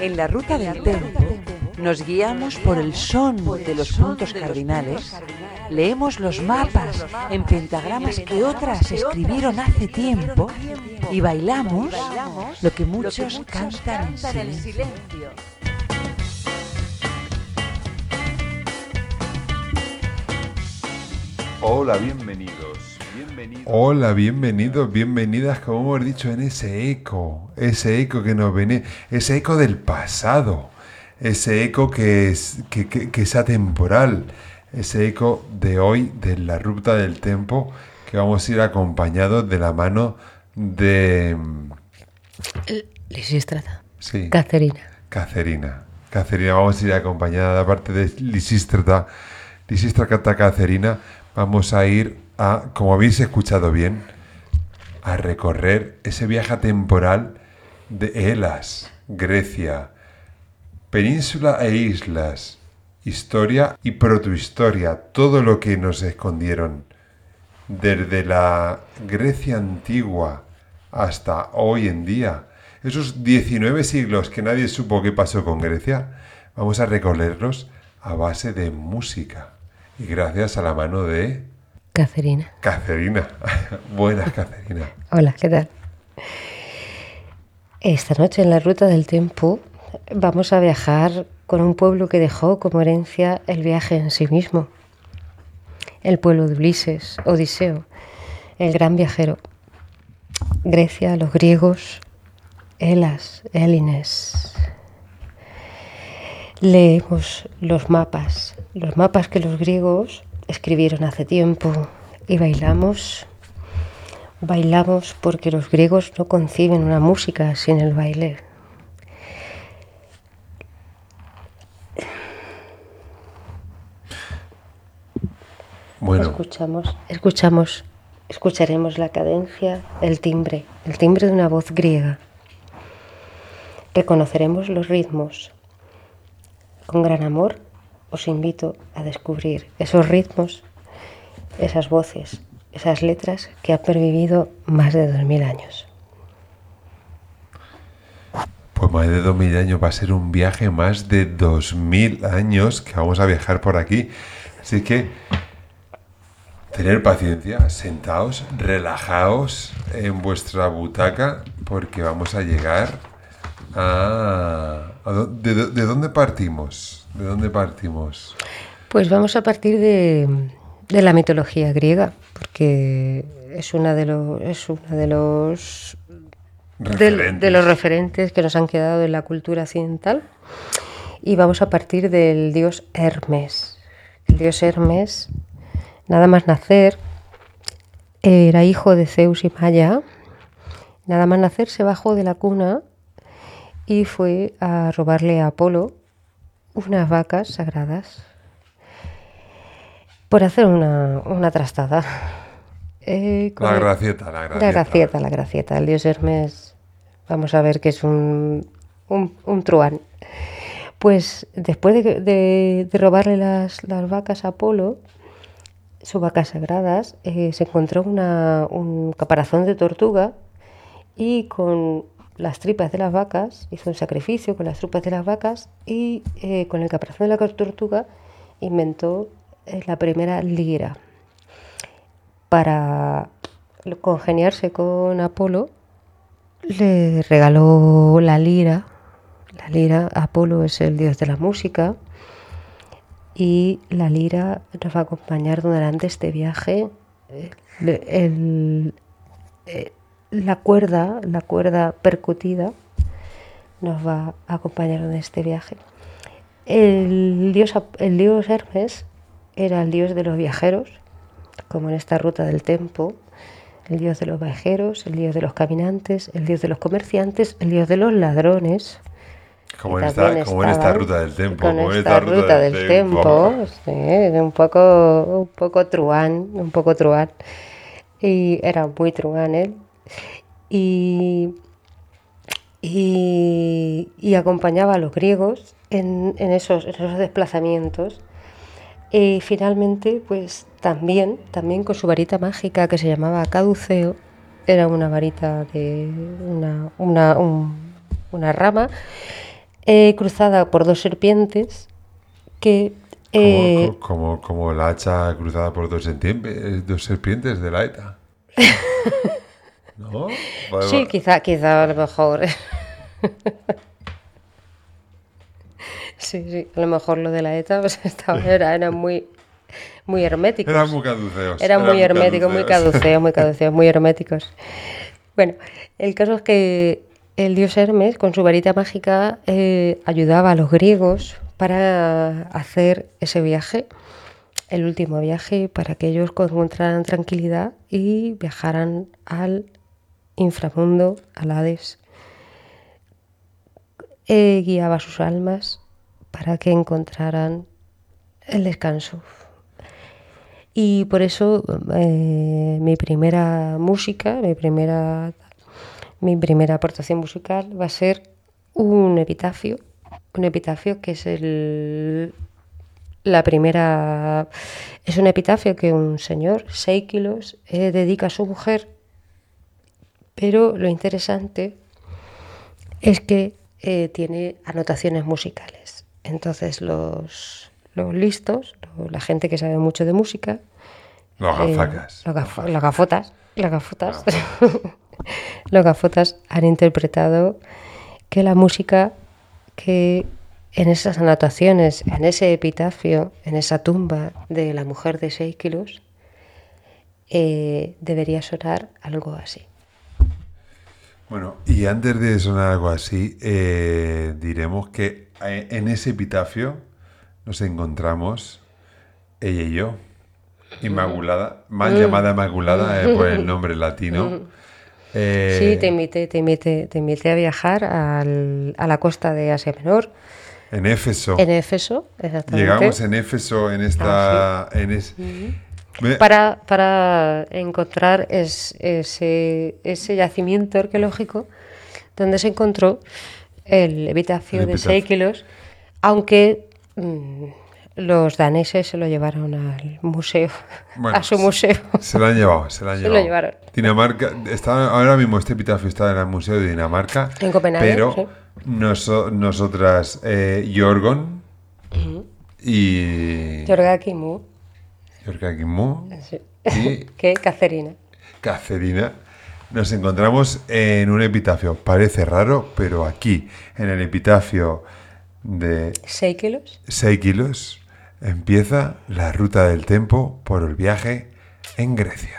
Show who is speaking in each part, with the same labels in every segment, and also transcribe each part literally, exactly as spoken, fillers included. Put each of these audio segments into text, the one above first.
Speaker 1: En la ruta del tempo nos guiamos por el son de los puntos cardinales, leemos los mapas en pentagramas que otras escribieron hace tiempo y bailamos lo que muchos cantan en silencio.
Speaker 2: Hola, bienvenidos. Bienvenidos.
Speaker 3: Hola, bienvenidos, bienvenidas, como hemos dicho, en ese eco, ese eco que nos viene, ese eco del pasado, ese eco que es, que, que, que es atemporal, ese eco de hoy, de la ruta del tempo, que vamos a ir acompañados de la mano de...
Speaker 4: Lisístrata.
Speaker 3: Sí.
Speaker 4: Cacerina.
Speaker 3: Cacerina. Cacerina, vamos a ir acompañada, aparte de Lisístrata, Lisístrata Cacerina, vamos a ir a, como habéis escuchado bien, a recorrer ese viaje temporal de Elas, Grecia, península e islas, historia y protohistoria, todo lo que nos escondieron desde la Grecia antigua hasta hoy en día. Esos diecinueve siglos que nadie supo qué pasó con Grecia, vamos a recorrerlos a base de música. Y gracias a la mano de...
Speaker 4: Cacerina.
Speaker 3: Cacerina. Buenas, Cacerina.
Speaker 4: Hola, ¿qué tal? Esta noche en la ruta del tempo vamos a viajar con un pueblo que dejó como herencia el viaje en sí mismo. El pueblo de Ulises, Odiseo, el gran viajero. Grecia, los griegos, Elas, Élines. Leemos los mapas, los mapas que los griegos escribieron hace tiempo y bailamos, bailamos porque los griegos no conciben una música sin el baile.
Speaker 3: Bueno.
Speaker 4: Escuchamos, escuchamos, escucharemos la cadencia, el timbre, el timbre de una voz griega. Reconoceremos los ritmos. Con gran amor os invito a descubrir esos ritmos, esas voces, esas letras que han pervivido más de dos mil años.
Speaker 3: Pues más de dos mil años, va a ser un viaje más de dos mil años que vamos a viajar por aquí. Así que tener paciencia, sentaos, relajaos en vuestra butaca porque vamos a llegar a... a ¿de, de, ¿De dónde partimos? ¿De dónde partimos?
Speaker 4: Pues vamos a partir de, de la mitología griega, porque es una de los es una de los de, de los referentes que nos han quedado en la cultura occidental, y vamos a partir del dios Hermes. El dios Hermes, nada más nacer, era hijo de Zeus y Maya. Nada más nacer se bajó de la cuna y fue a robarle a Apolo unas vacas sagradas por hacer una, una trastada. Eh,
Speaker 3: la, gracieta, la gracieta.
Speaker 4: La gracieta, la gracieta. El dios Hermes, vamos a ver que es un, un, un truán. Pues después de, de, de robarle las, las vacas a Apolo, sus vacas sagradas, eh, se encontró una, un caparazón de tortuga y con las tripas de las vacas, hizo un sacrificio con las tripas de las vacas y eh, con el caparazón de la tortuga inventó eh, la primera lira. Para congeniarse con Apolo, le regaló la lira. La lira, Apolo es el dios de la música, y la lira nos va a acompañar durante este viaje. El, el, el, La cuerda, la cuerda percutida nos va a acompañar en este viaje. El dios, el dios Hermes era el dios de los viajeros, como en esta ruta del tempo, el dios de los viajeros, el dios de los caminantes, el dios de los comerciantes, el dios de los ladrones.
Speaker 3: Como en, esta, como en esta ruta del tempo.
Speaker 4: Con
Speaker 3: como
Speaker 4: esta, esta ruta, ruta del, del tempo, tempo sí, un poco, un poco truán, un poco truán. Y era muy truán él. Y, y, y acompañaba a los griegos en, en, esos, en esos desplazamientos. Y finalmente, pues también, también con su varita mágica que se llamaba caduceo, era una varita de una, una, un, una rama eh, cruzada por dos serpientes que...
Speaker 3: Como,
Speaker 4: eh,
Speaker 3: co- como, como la hacha cruzada por dos, serpientes, dos serpientes de la ETA. ¿No? Vale,
Speaker 4: sí,
Speaker 3: vale.
Speaker 4: quizá, quizá a lo mejor... sí, sí, a lo mejor lo de la ETA pues, estaba, era, eran muy, muy herméticos.
Speaker 3: Eran muy caduceos.
Speaker 4: Eran muy herméticos, muy
Speaker 3: caduceos.
Speaker 4: caduceos, muy caduceos, muy herméticos. Bueno, el caso es que el dios Hermes, con su varita mágica, eh, ayudaba a los griegos para hacer ese viaje, el último viaje, para que ellos encontraran tranquilidad y viajaran al inframundo, al Hades. Eh, guiaba a sus almas para que encontraran el descanso. Y por eso eh, mi primera música, mi primera, mi primera aportación musical va a ser un epitafio, un epitafio que es el, la primera, es un epitafio que un señor, Seikilos, eh, dedica a su mujer, pero lo interesante es que eh, tiene anotaciones musicales. Entonces los, los listos, lo- la gente que sabe mucho de música,
Speaker 3: Los
Speaker 4: eh,
Speaker 3: gafacas.
Speaker 4: los, gaf- los gafotas, las gafotas, los gafotas han interpretado que la música que en esas anotaciones, en ese epitafio, en esa tumba de la mujer de seis kilos, eh, debería sonar algo así.
Speaker 3: Bueno, y antes de sonar algo así, eh, diremos que eh, en ese epitafio nos encontramos ella y yo, Inmaculada, mal llamada Inmaculada eh, por el nombre latino. Eh,
Speaker 4: Sí, te invité, te invité, te invité a viajar al- a la costa de Asia Menor,
Speaker 3: en Éfeso.
Speaker 4: en Éfeso, exactamente.
Speaker 3: Llegamos en Éfeso en esta... en es- Me-
Speaker 4: para, para encontrar es- ese, ese yacimiento arqueológico donde se encontró el epitafio
Speaker 3: El
Speaker 4: de
Speaker 3: epitafio.
Speaker 4: Seikilos, aunque mm, los daneses se lo llevaron al museo,
Speaker 3: Bueno,
Speaker 4: a su museo.
Speaker 3: Se la han llevado, se la han
Speaker 4: Se lo
Speaker 3: llevado.
Speaker 4: llevaron.
Speaker 3: Dinamarca, está, ahora mismo este epitafio está en el Museo de Dinamarca.
Speaker 4: En Copenhague,
Speaker 3: Pero
Speaker 4: sí.
Speaker 3: noso- nosotras, eh, Jorgon y
Speaker 4: Jorga Kimu,
Speaker 3: Jorga Kimmo
Speaker 4: sí.
Speaker 3: y
Speaker 4: que Cacerina.
Speaker 3: Cacerina, nos encontramos en un epitafio. Parece raro, pero aquí, en el epitafio de
Speaker 4: Seikilos.
Speaker 3: seis kilos, empieza la ruta del tiempo por el viaje en Grecia.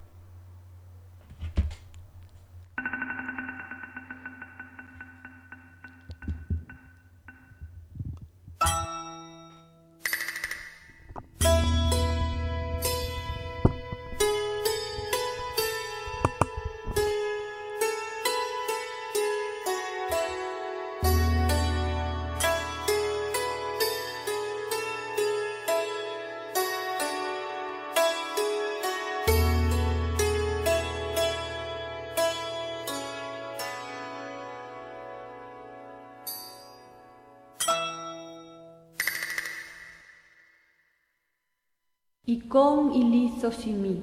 Speaker 5: Ikon ilithosimi.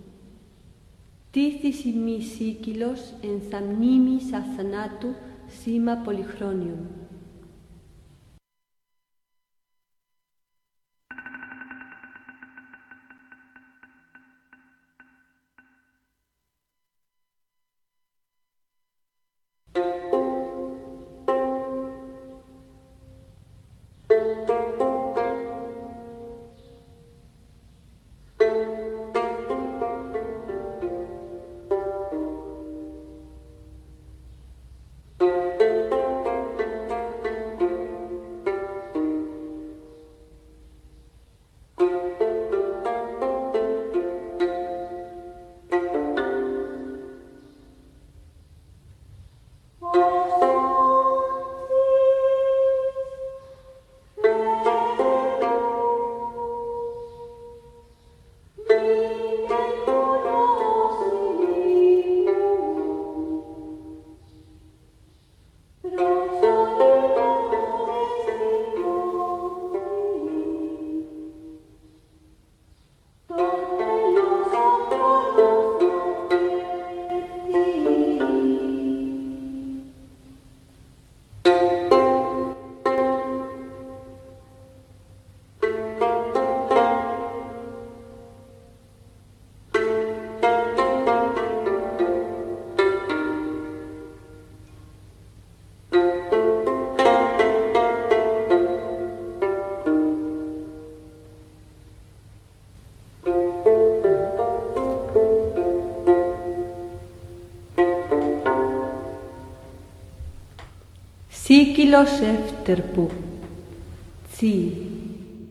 Speaker 5: Tithysimi Seikilos en thamnimis athanatu sima polychronium. Sikilos efterpu. Sí.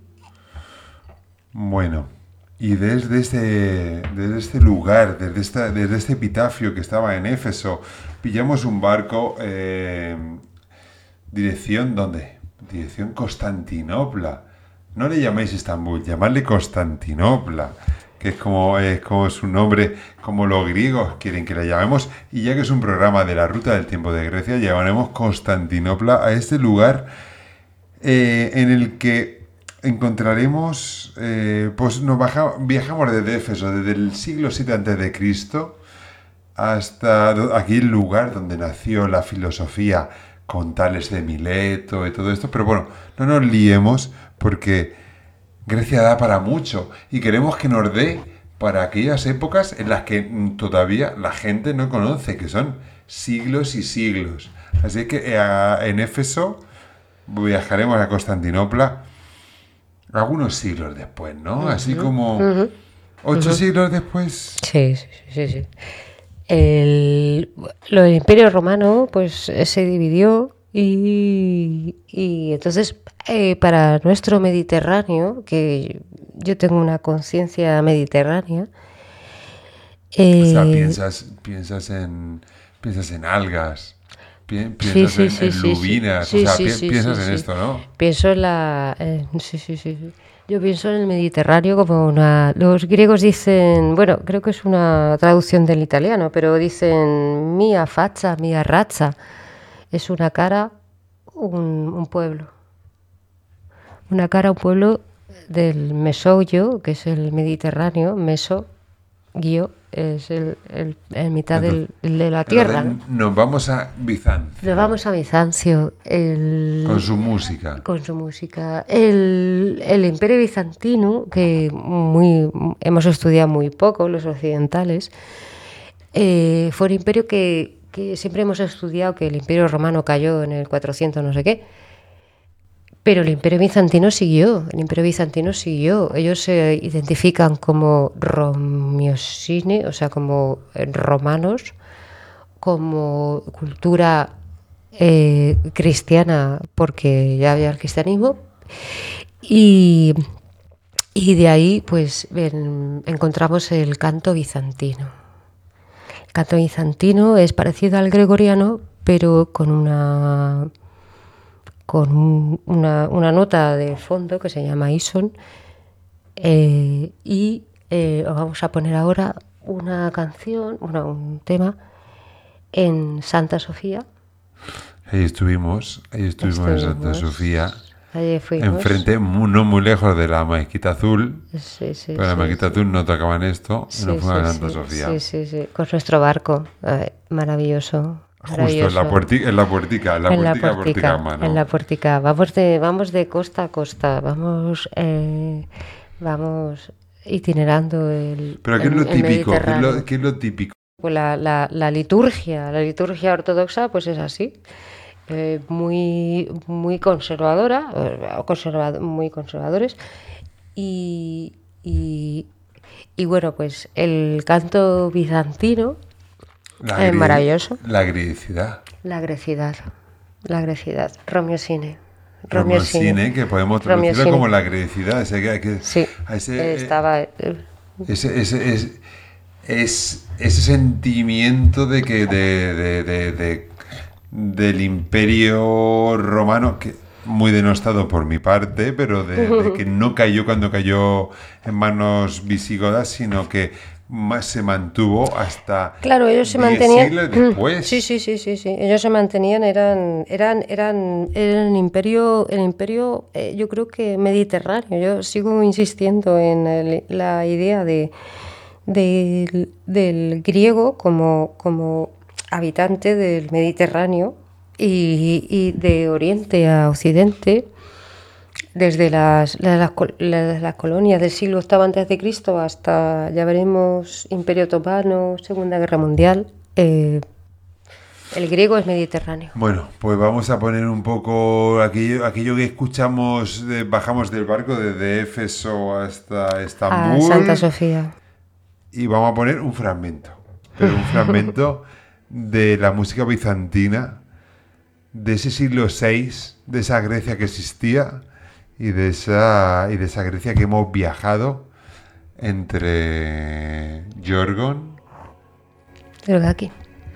Speaker 3: Bueno, y desde este, desde este lugar, desde, esta, desde este epitafio que estaba en Éfeso, pillamos un barco, eh, dirección, ¿dónde? Dirección Constantinopla. No le llaméis Estambul, llamadle Constantinopla, que es como, es como su nombre, como los griegos quieren que le llamemos, y ya que es un programa de la Ruta del Tiempo de Grecia, llamaremos Constantinopla a este lugar eh, en el que encontraremos, eh, pues nos baja, viajamos desde Éfeso, desde el siglo siete antes de Cristo hasta do- aquí el lugar donde nació la filosofía con Tales de Mileto y todo esto, pero bueno, no nos liemos porque Grecia da para mucho y queremos que nos dé para aquellas épocas en las que mm, todavía la gente no conoce, que son siglos y siglos. Así que eh, a- en Éfeso viajaremos a Constantinopla algunos siglos después, ¿no? Así como ocho siglos después.
Speaker 4: Sí, sí, sí, sí. El, lo del Imperio Romano pues eh, se dividió y, y entonces eh, para nuestro Mediterráneo, que yo tengo una conciencia mediterránea,
Speaker 3: O sea,
Speaker 4: eh,
Speaker 3: piensas, piensas en piensas en algas, pi-
Speaker 4: sí,
Speaker 3: piensas
Speaker 4: sí,
Speaker 3: en,
Speaker 4: sí,
Speaker 3: en
Speaker 4: sí, sí,
Speaker 3: lubinas,
Speaker 4: sí,
Speaker 3: o sea,
Speaker 4: sí,
Speaker 3: pi-
Speaker 4: sí,
Speaker 3: piensas
Speaker 4: sí,
Speaker 3: en
Speaker 4: sí.
Speaker 3: esto, ¿no?
Speaker 4: Pienso en la... eh, sí, sí, sí, sí. Yo pienso en el Mediterráneo como una... Los griegos dicen, bueno, creo que es una traducción del italiano, pero dicen mia faccia, mia razza. Es una cara, un, un pueblo. Una cara, un pueblo del Mesoyo, que es el Mediterráneo, Meso, guio, es el, el, el mitad del- de la tierra,
Speaker 3: Entonces,
Speaker 4: ¿no?
Speaker 3: nos vamos a Bizancio
Speaker 4: Nos vamos a Bizancio. El...
Speaker 3: con su música.
Speaker 4: Con su música. El, el Imperio Bizantino, que muy hemos estudiado muy poco los occidentales, eh, fue un imperio que, que siempre hemos estudiado que el Imperio Romano cayó en el cuatrocientos no sé qué, pero el Imperio Bizantino siguió, el Imperio Bizantino siguió. Ellos se identifican como romiosine, o sea, como eh, romanos, como cultura eh, cristiana, porque ya había el cristianismo, y, y de ahí pues en- encontramos el canto bizantino. El canto bizantino es parecido al gregoriano, pero con una con un- una, una nota de fondo que se llama ison, eh, y eh, os vamos a poner ahora una canción, una- un tema en Santa Sofía.
Speaker 3: Ahí estuvimos, ahí estuvimos en Santa
Speaker 4: Estuvimos,
Speaker 3: Sofía,
Speaker 4: allí fuimos.
Speaker 3: enfrente, mu- no muy lejos de la Mezquita Azul,
Speaker 4: Sí, sí,
Speaker 3: pero la
Speaker 4: sí,
Speaker 3: Mezquita
Speaker 4: sí.
Speaker 3: Azul no tocaban esto, y
Speaker 4: Sí,
Speaker 3: nos fuimos a
Speaker 4: sí,
Speaker 3: Santa
Speaker 4: sí,
Speaker 3: Sofía.
Speaker 4: sí, sí, sí, con nuestro barco, eh, maravilloso,
Speaker 3: Justo en
Speaker 4: maravilloso.
Speaker 3: la, puerti- en la puertica, en la
Speaker 4: en la
Speaker 3: puertica,
Speaker 4: puertica,
Speaker 3: Porticama, ¿no?
Speaker 4: en la puertica. Vamos de, vamos de costa a costa, vamos, eh, vamos itinerando el,
Speaker 3: Pero ¿qué es
Speaker 4: el-
Speaker 3: lo
Speaker 4: el
Speaker 3: típico? ¿Qué es
Speaker 4: Mediterráneo.
Speaker 3: lo, qué es lo típico?
Speaker 4: Pues la, la, la liturgia, la liturgia ortodoxa, pues es así, eh, muy, muy conservadora, eh, conserva- muy conservadores, y, y, y bueno, pues el canto bizantino
Speaker 3: La
Speaker 4: es
Speaker 3: gre-
Speaker 4: maravilloso.
Speaker 3: La grecidad.
Speaker 4: La grecidad, la grecidad, romiosine.
Speaker 3: Romiosine, que podemos traducirlo
Speaker 4: Romiosine.
Speaker 3: como la grecidad. Ese, que- que-
Speaker 4: Sí,
Speaker 3: a ese, eh,
Speaker 4: estaba... eh,
Speaker 3: ese, ese, es, es- ese sentimiento de que de, de- de- de- del imperio romano, que muy denostado por mi parte, pero de, de que no cayó cuando cayó en manos visigodas, sino que más se mantuvo hasta
Speaker 4: Claro, ellos se
Speaker 3: diez
Speaker 4: mantenían.
Speaker 3: siglos después.
Speaker 4: Sí, sí, sí, sí, sí. Ellos se mantenían, eran, eran, eran, eran el imperio, el imperio, eh, yo creo que mediterráneo. Yo sigo insistiendo en el- la idea de del, del griego como, como habitante del Mediterráneo y, y de Oriente a Occidente. Desde las, las, las col- las- las colonias del siglo octavo antes de Cristo hasta, ya veremos, Imperio Otomano, Segunda Guerra Mundial, eh, el griego es mediterráneo.
Speaker 3: Bueno, pues vamos a poner un poco aquello, aquello que escuchamos, de- bajamos del barco desde Éfeso hasta
Speaker 4: A
Speaker 3: Estambul
Speaker 4: Santa Sofía.
Speaker 3: y vamos a poner un fragmento, pero un fragmento de la música bizantina de ese siglo seis, de esa Grecia que existía y de esa, y de esa Grecia que hemos viajado entre Yorgon.
Speaker 4: Creo que aquí.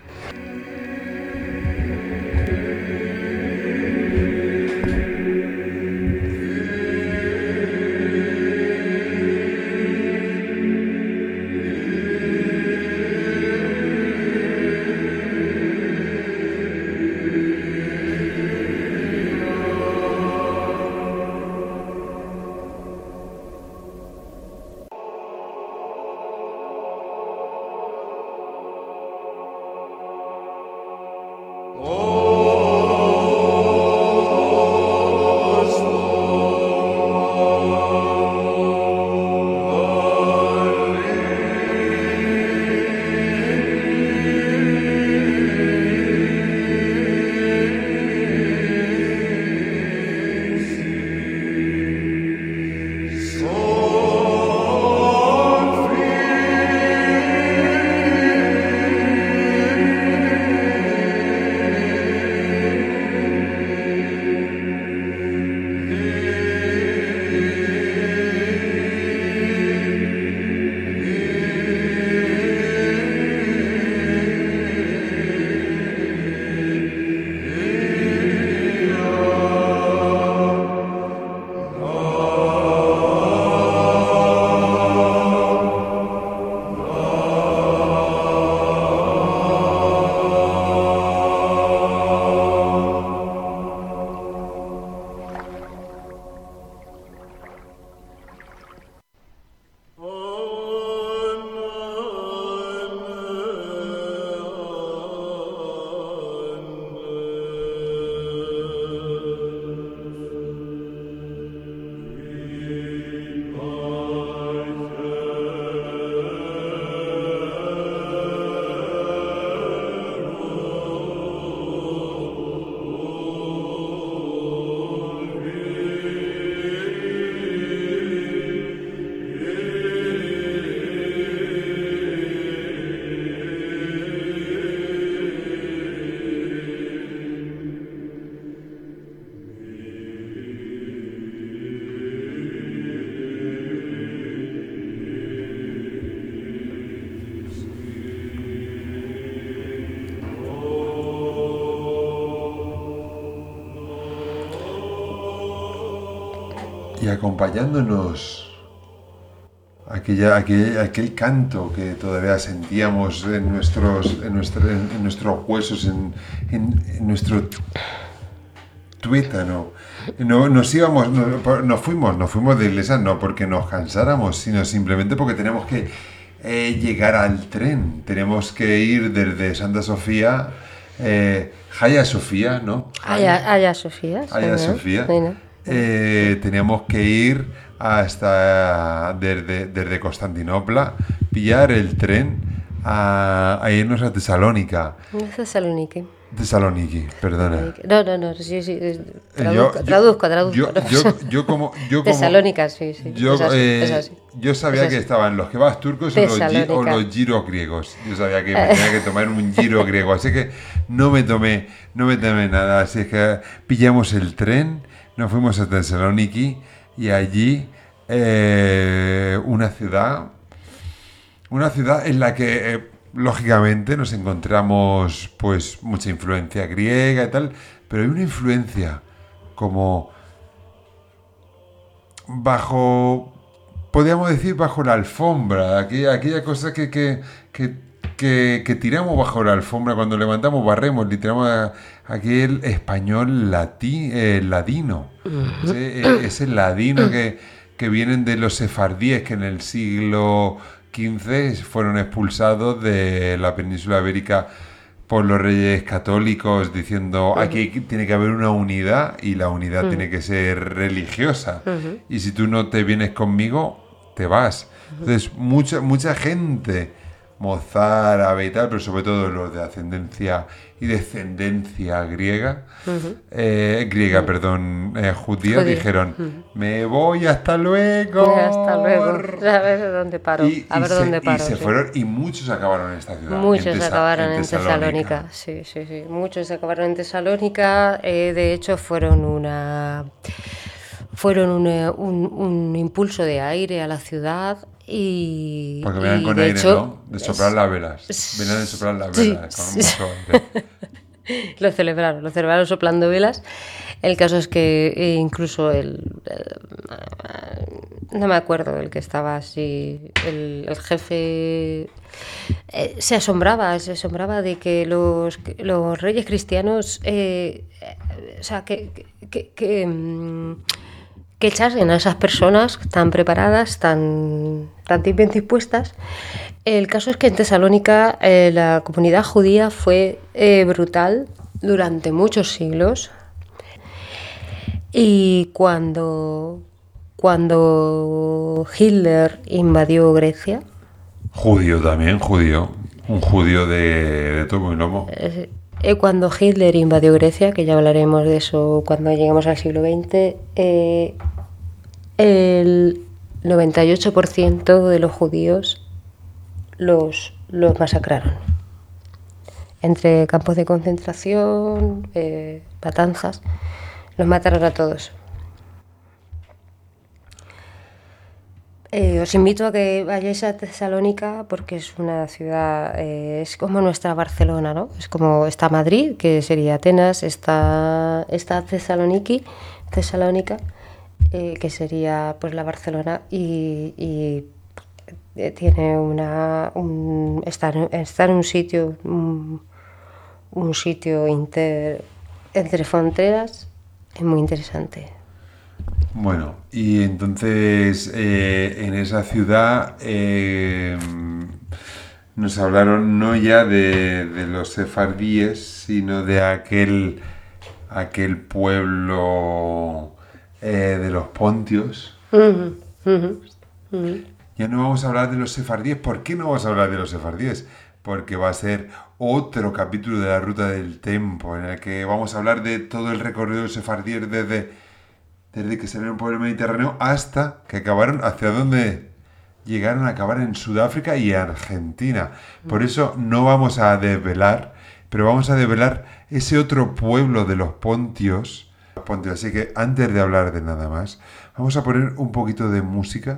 Speaker 3: Y acompañándonos aquella, aquel, aquel canto que todavía sentíamos en nuestros, en nuestra, en, en nuestros huesos, en, en, en nuestro tuétano. No, nos íbamos, no, nos fuimos, nos fuimos de iglesia no porque nos cansáramos, sino simplemente porque tenemos que eh, llegar al tren. Tenemos que ir desde Santa Sofía, eh, Hagia Sofía, ¿no?
Speaker 4: Hagia, Hagia Sofía.
Speaker 3: Hagia Sofía. Eh, teníamos que ir hasta desde, desde Constantinopla, pillar el tren a, a irnos a Tesalónica.
Speaker 4: Tesaloniki.
Speaker 3: Tesaloniki, perdona.
Speaker 4: No, no, no, sí, sí, traduzco,
Speaker 3: yo,
Speaker 4: traduzco, traduzco.
Speaker 3: Yo,
Speaker 4: no.
Speaker 3: yo, yo como... Yo como
Speaker 4: Tesalónica, sí, sí.
Speaker 3: Yo,
Speaker 4: es así,
Speaker 3: eh,
Speaker 4: es así.
Speaker 3: yo sabía
Speaker 4: es así.
Speaker 3: que estaban los kebabs turcos o los, gi, o los giros griegos. Yo sabía que me tenía que tomar un giro griego, así que no me tomé, no me tomé nada. Así es que pillamos el tren, nos fuimos a Tesaloniki y allí eh, una ciudad, una ciudad en la que... Eh, lógicamente nos encontramos pues mucha influencia griega y tal, pero hay una influencia como bajo, podríamos decir bajo la alfombra, aquella, aquella cosa que, que, que, que, que tiramos bajo la alfombra cuando levantamos, barremos, literalmente aquel español latí, eh, ladino, uh-huh. ese, ese ladino que, que vienen de los sefardíes que en el siglo quince fueron expulsados de la península ibérica por los reyes católicos diciendo uh-huh. aquí tiene que haber una unidad y la unidad uh-huh. tiene que ser religiosa uh-huh. y si tú no te vienes conmigo te vas. Uh-huh. Entonces mucha mucha gente mozárabe y tal, pero sobre todo los de ascendencia y descendencia griega,
Speaker 4: Ujú.
Speaker 3: eh, griega, perdón, eh, judía,
Speaker 4: Judía.
Speaker 3: dijeron,
Speaker 4: Ujú.
Speaker 3: me voy, hasta luego.
Speaker 4: Pues hasta luego. A ver dónde paro.
Speaker 3: Y,
Speaker 4: a
Speaker 3: y
Speaker 4: ver
Speaker 3: se,
Speaker 4: dónde
Speaker 3: y
Speaker 4: paro.
Speaker 3: se
Speaker 4: sí.
Speaker 3: fueron, y muchos acabaron en esta ciudad.
Speaker 4: Muchos
Speaker 3: en Tesa-
Speaker 4: acabaron en
Speaker 3: Tesalónica.
Speaker 4: Tesalónica, sí, sí, sí. Muchos acabaron en Tesalónica. eh, de hecho, fueron una, fueron una- un, un impulso de aire a la ciudad y,
Speaker 3: Porque venían
Speaker 4: y
Speaker 3: con
Speaker 4: de
Speaker 3: aire,
Speaker 4: hecho,
Speaker 3: ¿no? De soplar
Speaker 4: es-
Speaker 3: las velas. Venían de soplar las
Speaker 4: sí,
Speaker 3: velas con
Speaker 4: sí.
Speaker 3: mucho aire.
Speaker 4: lo celebraron, lo celebraron soplando velas. El caso es que eh, incluso el, el- no me acuerdo, el que estaba así, el, el jefe eh, se asombraba, se asombraba de que los, que los reyes cristianos, eh, eh, o sea, que, que, que, mm, que echasen a esas personas tan preparadas, tan, tan bien dispuestas. El caso es que en Tesalónica eh, la comunidad judía fue eh, brutal durante muchos siglos. Y cuando, cuando Hitler invadió Grecia,
Speaker 3: Judío también, judío. Un judío de, de tubo y lomo.
Speaker 4: eh, eh, cuando Hitler invadió Grecia, que ya hablaremos de eso cuando lleguemos al siglo veinte, eh, el noventa y ocho por ciento de los judíos los, los masacraron. Entre campos de concentración, eh, matanzas, los mataron a todos. Eh, os invito a que vayáis a Tesalónica porque es una ciudad, eh, es como nuestra Barcelona, ¿no? Es como está Madrid, que sería Atenas, está, está Tesaloniki, Tesalónica, eh, que sería pues la Barcelona y, y eh, tiene una, un, está, en- está en un sitio, un, un sitio inter, entre fronteras, es muy interesante.
Speaker 3: Bueno, y entonces eh, en esa ciudad eh, nos hablaron no ya de, de los sefardíes, sino de aquel, aquel pueblo eh, de los pontios.
Speaker 4: Ujú, ujú, ujú.
Speaker 3: Ya no vamos a hablar de los sefardíes. ¿Por qué no vamos a hablar de los sefardíes? Porque va a ser otro capítulo de la Ruta del Tempo, en el que vamos a hablar de todo el recorrido de los sefardíes desde, desde que salieron por el Mediterráneo hasta que acabaron, hacia donde llegaron a acabar en Sudáfrica y Argentina. Por eso no vamos a desvelar, pero vamos a desvelar ese otro pueblo de los pontios. Pontios. Así que antes de hablar de nada más, vamos a poner un poquito de música.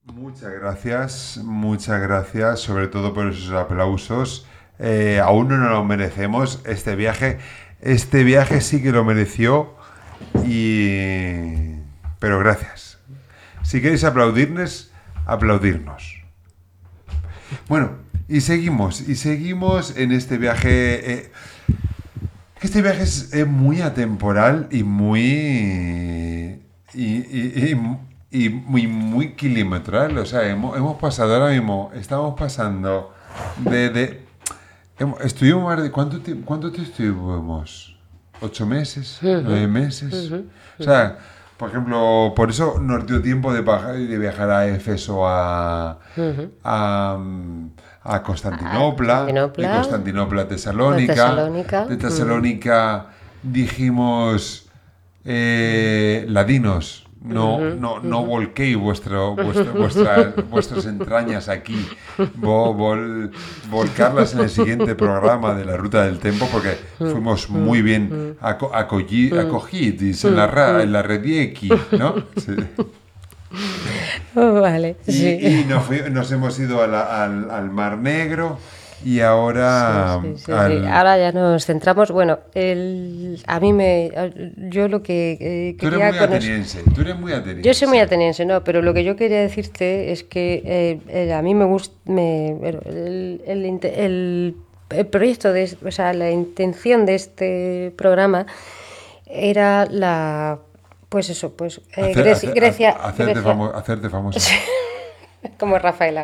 Speaker 3: Muchas gracias, muchas gracias, sobre todo por esos aplausos. Eh, aún no nos lo merecemos este viaje. Este viaje sí que lo mereció, y... pero gracias. Si queréis aplaudirnos, aplaudirnos. Bueno, y seguimos, y seguimos en este viaje. Eh, este viaje es, es muy atemporal y muy... y, y, y, y muy, muy kilometral. O sea, hemos, hemos pasado ahora mismo, estamos pasando de... de hemos, estuvimos más de... ¿Cuánto tiempo, cuánto tiempo estuvimos? ¿Ocho meses? Uh-huh. ¿Nueve meses? Uh-huh. O sea, por ejemplo, por eso nos dio tiempo de, bajar, de viajar a Éfeso, a... Uh-huh. a a Constantinopla, a Constantinopla, de Constantinopla a Tesalónica, Tesalónica. de Tesalónica mm. dijimos eh, ladinos, no, uh-huh, no, uh-huh. no volquéis vuestro, vuestro, vuestra, vuestras entrañas aquí, vol, vol, volcarlas en el siguiente programa de la Ruta del Tempo, porque fuimos muy bien aco, acolli, acogidos en la, ra, en la Redieki, ¿no? Sí.
Speaker 4: Oh, vale,
Speaker 3: y,
Speaker 4: sí.
Speaker 3: y nos, fui, nos hemos ido a la, al, al Mar Negro y ahora
Speaker 4: sí, sí, sí,
Speaker 3: al...
Speaker 4: sí. Ahora ya nos centramos. Bueno, el, a mí me yo lo que eh,
Speaker 3: tú
Speaker 4: quería
Speaker 3: eres muy ateniense tú eres muy ateniense
Speaker 4: yo soy muy ateniense, no, pero lo que yo quería decirte es que eh, eh, a mí me gusta me, el, el, el, el proyecto de, o sea, la intención de este programa era la Pues eso, pues eh,
Speaker 3: hacer,
Speaker 4: Grecia,
Speaker 3: hacer,
Speaker 4: Grecia,
Speaker 3: hacerte,
Speaker 4: Grecia.
Speaker 3: Famo, hacerte famosa.
Speaker 4: Como Rafaela.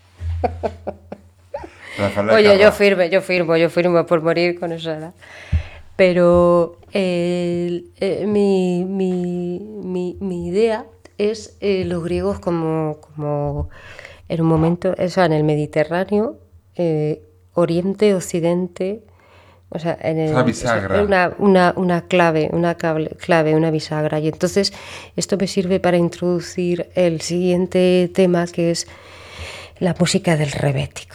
Speaker 3: Rafaela
Speaker 4: Oye,
Speaker 3: Carra.
Speaker 4: yo firme, yo firmo, yo firmo por morir con esa edad. Pero eh, eh, mi, mi, mi, mi idea es eh, los griegos como, como en un momento, eso, en el Mediterráneo, eh, Oriente, Occidente. O sea, en el,
Speaker 3: una bisagra.
Speaker 4: Una, una, una clave, una clave, una bisagra. Y entonces esto me sirve para introducir el siguiente tema, que es la música del rebético.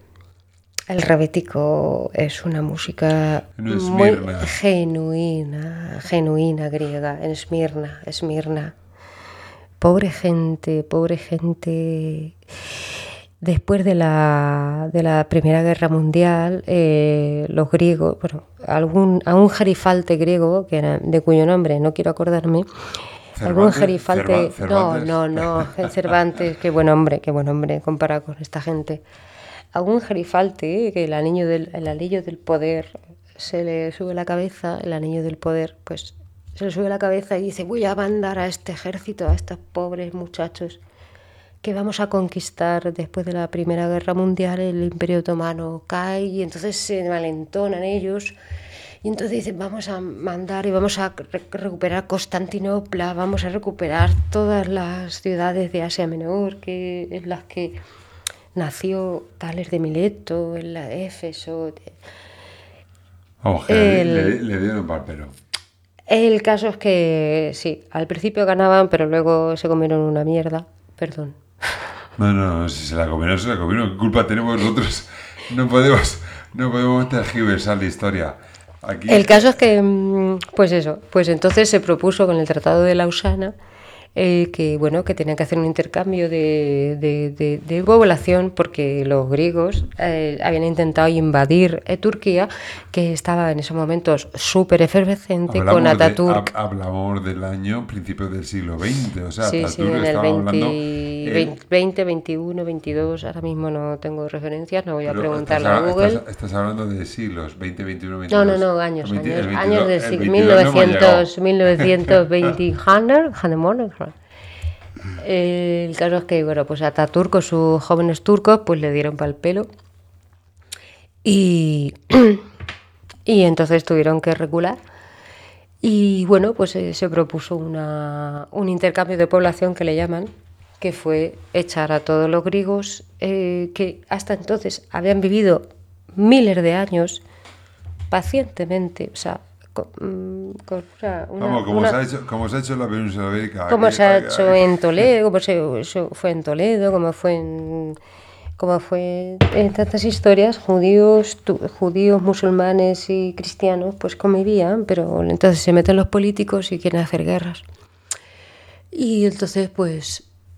Speaker 4: El rebético es una música
Speaker 3: no
Speaker 4: muy genuina, genuina griega, en Esmirna, Esmirna. Pobre gente, pobre gente... Después de la, de la Primera Guerra Mundial, eh, los griegos, bueno, algún, a un gerifalte griego, que era, de cuyo nombre no quiero acordarme,
Speaker 3: Cervantes,
Speaker 4: algún gerifalte,
Speaker 3: Cervantes.
Speaker 4: no, no, no, Cervantes, qué buen hombre, qué buen hombre comparado con esta gente. Algún gerifalte, que el anillo del, el anillo del poder se le sube la cabeza, el anillo del poder, pues se le sube la cabeza y dice: voy a mandar a este ejército, a estos pobres muchachos que vamos a conquistar. Después de la Primera Guerra Mundial, el Imperio Otomano cae y entonces se envalentonan ellos y entonces dicen: vamos a mandar y vamos a re- recuperar Constantinopla, vamos a recuperar todas las ciudades de Asia Menor, que en las que nació Tales de Mileto, en la Éfeso.
Speaker 3: Oh, el, le, le dieron un papero.
Speaker 4: El caso es que sí, al principio ganaban, pero luego se comieron una mierda. Perdón.
Speaker 3: No, no, no, si se la comieron, se la comieron. ¿Qué culpa tenemos nosotros? No podemos, no podemos tergiversar la historia. Aquí...
Speaker 4: El caso es que, pues eso, pues entonces se propuso con el Tratado de Lausana eh, que, bueno, que tenían que hacer un intercambio de, de, de, de población, porque los griegos eh, habían intentado invadir eh, Turquía, que estaba en esos momentos súper efervescente
Speaker 3: hablamos
Speaker 4: con Ataturk.
Speaker 3: De, hablamos del año, principios del siglo veinte, o sea,
Speaker 4: sí,
Speaker 3: Ataturk
Speaker 4: sí, en el
Speaker 3: estaba
Speaker 4: veinte,
Speaker 3: hablando...
Speaker 4: veinte, veinte, veintiuno, veintidós, ahora mismo no tengo referencias, no voy a preguntarle
Speaker 3: estás,
Speaker 4: a Google.
Speaker 3: Estás, estás hablando de siglos, veinte, veintiuno, veintidós.
Speaker 4: No, no, no, años,
Speaker 3: veinte,
Speaker 4: años,
Speaker 3: veintidós,
Speaker 4: años de siglo,
Speaker 3: mil novecientos,
Speaker 4: mil novecientos veinte, el caso es que, bueno, pues Ataturk con sus jóvenes turcos pues le dieron pa'l pelo y, y entonces tuvieron que recular. Y bueno, pues eh, se propuso una, un intercambio de población que le llaman, que fue echar a todos los griegos eh, que hasta entonces habían vivido miles de años pacientemente, o sea, con, con una, una,
Speaker 3: Vamos, como,
Speaker 4: una,
Speaker 3: se ha hecho, como se ha hecho en la península ibérica.
Speaker 4: como
Speaker 3: aquí,
Speaker 4: se ha
Speaker 3: aquí,
Speaker 4: hecho
Speaker 3: aquí.
Speaker 4: en Toledo, como se eso fue en Toledo, como fue en como fue en tantas historias, judíos, tu, judíos, musulmanes y cristianos pues convivían, pero entonces se meten los políticos y quieren hacer guerras. Y entonces pues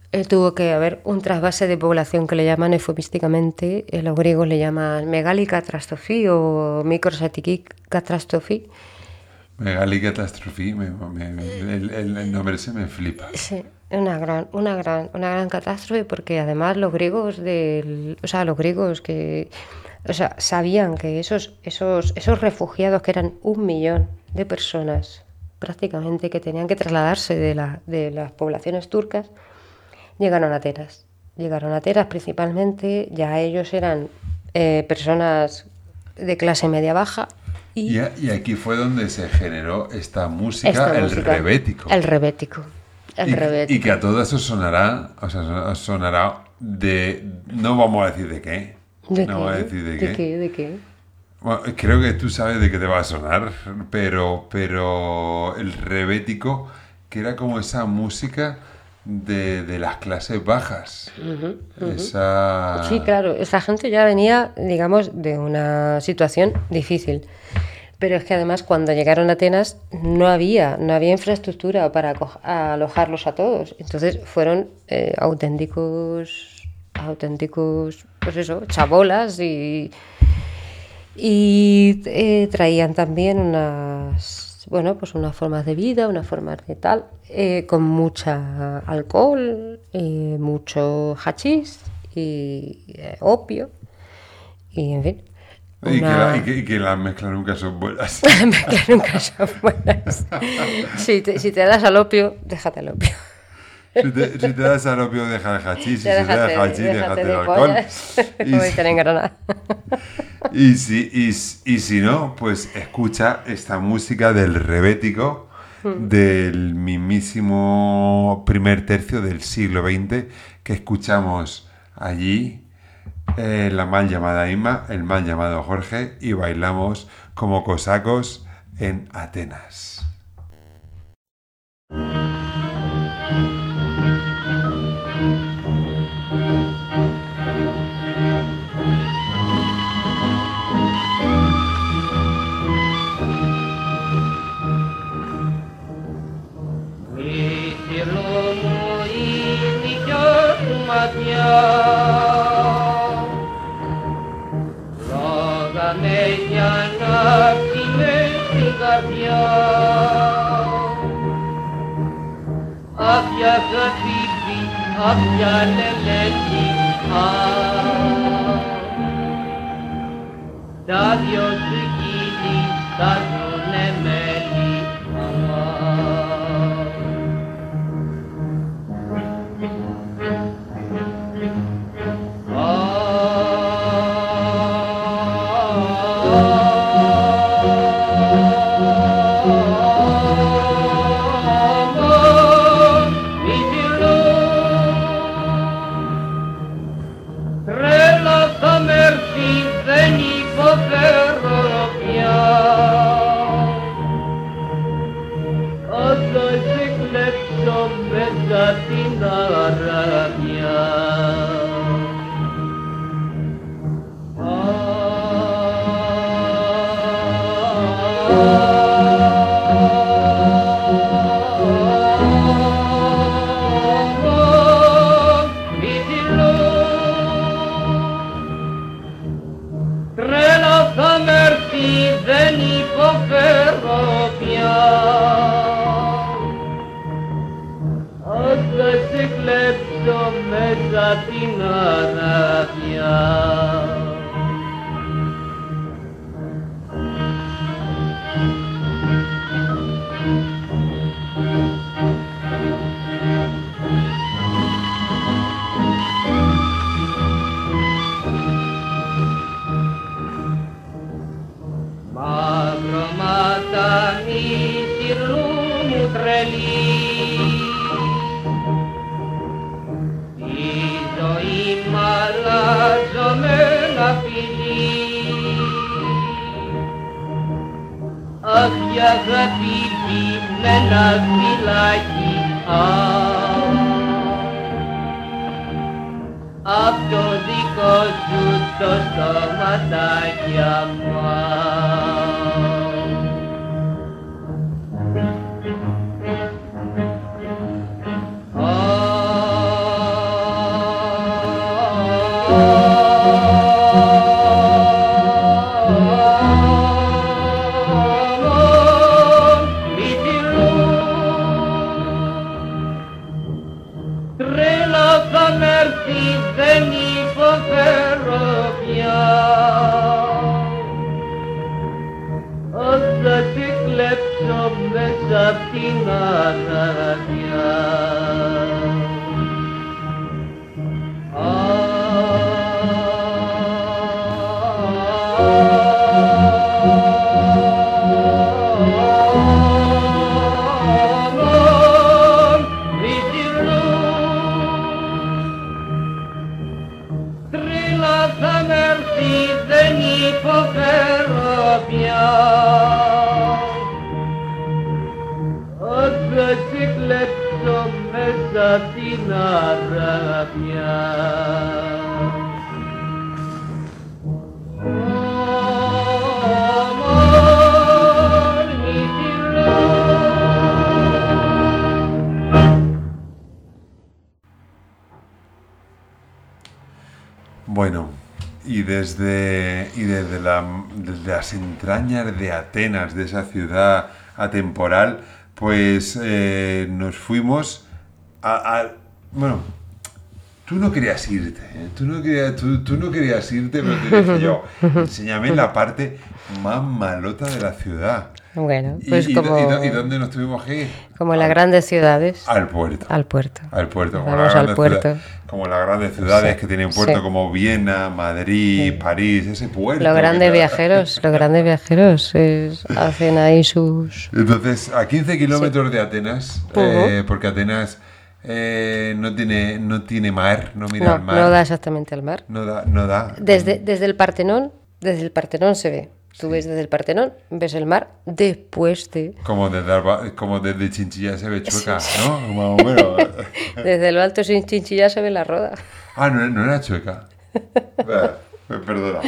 Speaker 4: eh, tuvo que haber un trasvase de población que le llaman eufemísticamente, eh, los griegos le llaman megalicatastrophe o microsatiki-catastrophe.
Speaker 3: Megalicatastrophe, me, me, me, el, el, el nombre se me flipa.
Speaker 4: Sí, una gran, una gran, una gran catástrofe, porque además los griegos del, o sea, los griegos que, o sea, sabían que esos, esos, esos refugiados, que eran un millón de personas prácticamente, que tenían que trasladarse de, la, de las poblaciones turcas, llegaron a Atenas. Llegaron a Atenas principalmente, ya ellos eran eh, personas de clase media baja. Y,
Speaker 3: y, y aquí fue donde se generó esta música,
Speaker 4: esta
Speaker 3: el
Speaker 4: música,
Speaker 3: rebético.
Speaker 4: El rebético. El
Speaker 3: y,
Speaker 4: rebético.
Speaker 3: Y que a todo eso sonará, o sea, sonará de... No vamos a decir de qué.
Speaker 4: ¿De
Speaker 3: no
Speaker 4: qué?
Speaker 3: vamos a decir de,
Speaker 4: ¿De
Speaker 3: qué.
Speaker 4: qué? ¿De qué?
Speaker 3: Bueno, creo que tú sabes de qué te va a sonar, pero, pero el rebético, que era como esa música de, de las clases bajas.
Speaker 4: Uh-huh, uh-huh.
Speaker 3: Esa...
Speaker 4: Sí, claro, esa gente ya venía, digamos, de una situación difícil. Pero es que además cuando llegaron a Atenas no había, no había infraestructura para alojarlos a todos. Entonces fueron eh, auténticos, auténticos, pues eso, chabolas y... Y eh, traían también unas, bueno, pues unas formas de vida, unas formas de tal, eh, con mucha alcohol, eh, mucho hachís y eh, opio, y en fin.
Speaker 3: Una... Y, que la, y, que, y que las mezclas nunca son buenas.
Speaker 4: Las mezclas nunca son buenas. Si te, si te das al opio, déjate el opio.
Speaker 3: Si te, si te das al opio, deja el hachís. Si te das hachís, déjate el alcohol.
Speaker 4: Y, Como dicen en Granada.
Speaker 3: Y si, y, y si no, pues escucha esta música del rebético mm. del mismísimo primer tercio del siglo veinte que escuchamos allí, eh, la mal llamada Inma, el mal llamado Jorge, y bailamos como cosacos en Atenas.
Speaker 6: Λόγαμε για να ξημές την καρδιά. Άπια χαθήτη, άπια λελέτη, τα δυο σου χείλη θα ζουνε μέλη. Oh φοβερό πια θα σε κλέψω μέσα απ' την αραβιά.
Speaker 3: Bueno, y desde, y desde, la, desde las entrañas de Atenas, de esa ciudad atemporal, pues eh, nos fuimos a, a... Bueno, tú no querías irte, ¿eh? tú, no querías, tú, tú no querías irte, pero te dije yo, enséñame la parte más malota de la ciudad.
Speaker 4: Bueno, pues
Speaker 3: ¿Y,
Speaker 4: como...
Speaker 3: y, y dónde nos tuvimos que ir?
Speaker 4: Como en las
Speaker 3: Al-
Speaker 4: grandes ciudades.
Speaker 3: Al puerto.
Speaker 4: Al puerto.
Speaker 3: Al puerto, como,
Speaker 4: Vamos
Speaker 3: las
Speaker 4: al
Speaker 3: grandes
Speaker 4: puerto.
Speaker 3: ciudades- como las grandes ciudades
Speaker 4: Sí,
Speaker 3: que tienen puerto
Speaker 4: sí.
Speaker 3: como Viena, Madrid, París, ese puerto.
Speaker 4: Los
Speaker 3: que
Speaker 4: grandes
Speaker 3: tal-
Speaker 4: viajeros, los grandes viajeros es- hacen ahí sus...
Speaker 3: Entonces, a quince kilómetros de Atenas,
Speaker 4: Ujú.
Speaker 3: eh, porque Atenas eh, no tiene no tiene mar, no mira
Speaker 4: No,
Speaker 3: al mar.
Speaker 4: no da exactamente al mar.
Speaker 3: No da, no da.
Speaker 4: Desde, desde el Partenón, desde el Partenón se ve. Tú ves desde el Partenón, ves el mar después de...
Speaker 3: Como desde, Alba- como desde Chinchilla se ve Chueca, ¿no? Más o menos.
Speaker 4: Desde lo alto sin Chinchilla se ve la roda.
Speaker 3: Ah, no, no era Chueca. Eh, Perdona.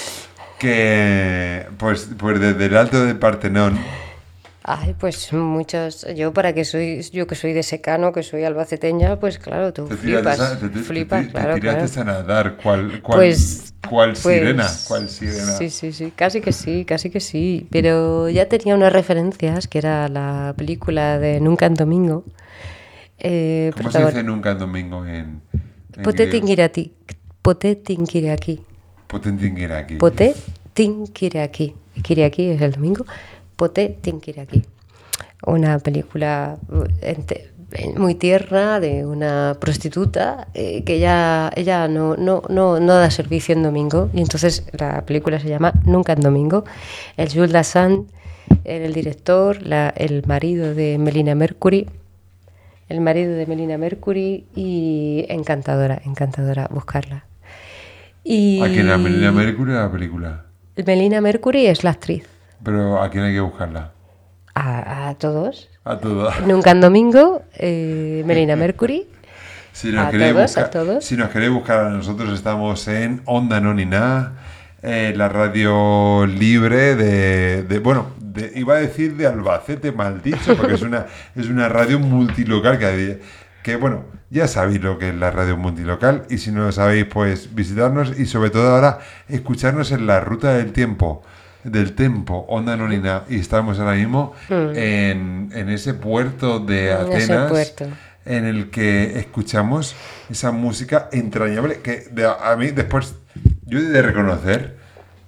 Speaker 3: Que, pues, pues desde el alto del Partenón.
Speaker 4: Ay, pues muchos... Yo para que soy... Yo que soy de secano, que soy albaceteña, pues claro, tú
Speaker 3: Te
Speaker 4: flipas.
Speaker 3: tiraste, a, te, te-
Speaker 4: flipas,
Speaker 3: te- te
Speaker 4: claro,
Speaker 3: tiraste
Speaker 4: claro.
Speaker 3: a nadar. ¿Cuál, cuál,
Speaker 4: Pues,
Speaker 3: cuál
Speaker 4: pues,
Speaker 3: sirena? ¿Cuál sirena?
Speaker 4: Sí, sí, sí, casi que sí, casi que sí. Pero ya tenía unas referencias, que era la película de Nunca en Domingo. Eh,
Speaker 3: ¿Cómo se
Speaker 4: protagon-
Speaker 3: dice nunca en domingo en, en
Speaker 4: Potetingirati. Potetingiraki.
Speaker 3: Potentingiraki.
Speaker 4: Potetingiraki. Kiriaki es el domingo. Potetingiraki. Una película ente- muy tierna de una prostituta eh, que ella, ella no, no, no, no da servicio en domingo, y entonces la película se llama Nunca en Domingo. El Jules Dassin era el director, la- el marido de Melina Mercury, el marido de Melina Mercury, y encantadora, encantadora, buscarla. Y
Speaker 3: ¿A quién? ¿A Melina Mercury o la película?
Speaker 4: Melina Mercury es la actriz.
Speaker 3: Pero ¿a quién hay que buscarla?
Speaker 4: A, a todos.
Speaker 3: A todos.
Speaker 4: Nunca en Domingo, eh, Melina Mercury.
Speaker 3: Si nos,
Speaker 4: A
Speaker 3: queréis
Speaker 4: todos,
Speaker 3: buscar,
Speaker 4: a todos.
Speaker 3: si nos queréis buscar a nosotros, estamos en Onda No Ni Nada, eh, la radio libre de, de- bueno, de- iba a decir de Albacete, mal dicho, porque es una, es una radio multilocal que, que, bueno, ya sabéis lo que es la radio multilocal, y si no lo sabéis, pues visitarnos y sobre todo ahora escucharnos en la ruta del tiempo. Del Tempo, Onda No Ni Nada, y estamos ahora mismo en, en ese puerto de
Speaker 4: En ese
Speaker 3: Atenas,
Speaker 4: puerto.
Speaker 3: en el que escuchamos esa música entrañable que de- a mí después yo he de reconocer,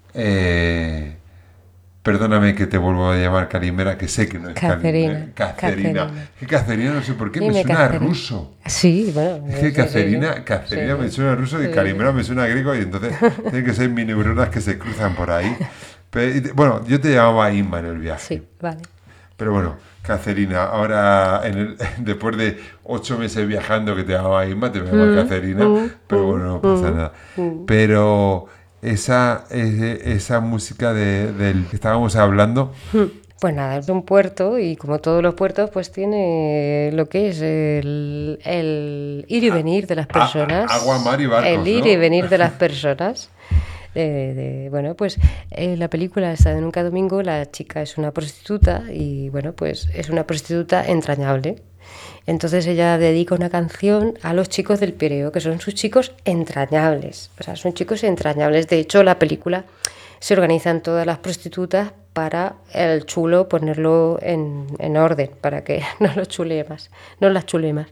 Speaker 3: eh, perdóname que te vuelvo a llamar Calimera, que sé que no es
Speaker 4: Cacerina,
Speaker 3: Calimera, Cacerina.
Speaker 4: Cacerina.
Speaker 3: Que Cacerina no sé por qué me
Speaker 4: Dime,
Speaker 3: suena
Speaker 4: Cacerina.
Speaker 3: ruso.
Speaker 4: Sí, bueno.
Speaker 3: Es
Speaker 4: sí,
Speaker 3: que
Speaker 4: sí,
Speaker 3: Cacerina,
Speaker 4: sí.
Speaker 3: Cacerina
Speaker 4: Sí.
Speaker 3: me suena ruso y
Speaker 4: Sí.
Speaker 3: Calimera me suena griego, y entonces tiene que ser mis neuronas que se cruzan por ahí. Pero, y te- bueno, yo te llamaba Inma en el viaje.
Speaker 4: Sí, vale.
Speaker 3: Pero bueno, Cacerina, ahora en el, después de ocho meses viajando que te llamaba Inma, te llamas Cacerina, pero bueno, no pasa nada. Pero esa, ese- esa música de, del que estábamos hablando,
Speaker 4: Pues nada, es un puerto, y como todos los puertos, pues tiene lo que es el, el ir y venir de las personas.
Speaker 3: agua, mar y barcos,
Speaker 4: El ir
Speaker 3: ¿no?
Speaker 4: y venir de las personas. Eh, de- bueno, pues eh, la película está de Nunca Domingo, la chica es una prostituta, y bueno, pues es una prostituta entrañable. Entonces ella dedica una canción a los chicos del Pireo, que son sus chicos entrañables. O sea, son chicos entrañables. De hecho, la película se organizan todas las prostitutas para el chulo ponerlo en, en orden, para que no lo chulee más, no las chulee más.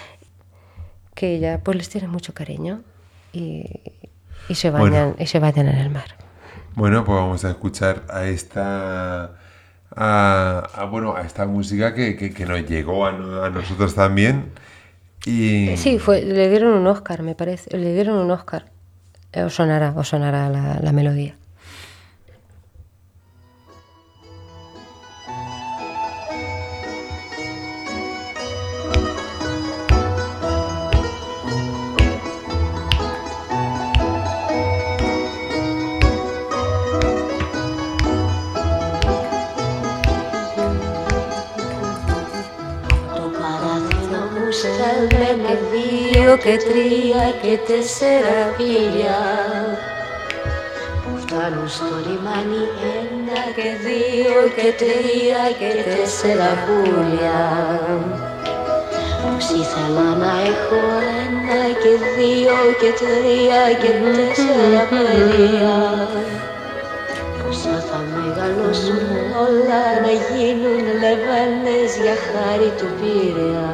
Speaker 4: Que ella pues les tiene mucho cariño, y, y se bañan,
Speaker 3: Bueno.
Speaker 4: y se bañan en el mar.
Speaker 3: bueno, pues vamos a escuchar a esta, a, a, bueno, a esta música que, que, que nos llegó a, no- a nosotros también. Y
Speaker 4: Sí, fue, le dieron un Oscar, me parece, le dieron un Oscar. Eh, Os sonará, os sonará la, la melodía. δύο και τρία και τέσσερα πύλια που φτάνουν στο λιμάνι. Ένα και δύο και τρία και τέσσερα πουλιά. Πως ήθελα να έχω ένα και δύο και τρία και τέσσερα παιδιά. Πως θα μεγαλώσουν όλα να γίνουν λεβένες για χάρη του Πειραιά.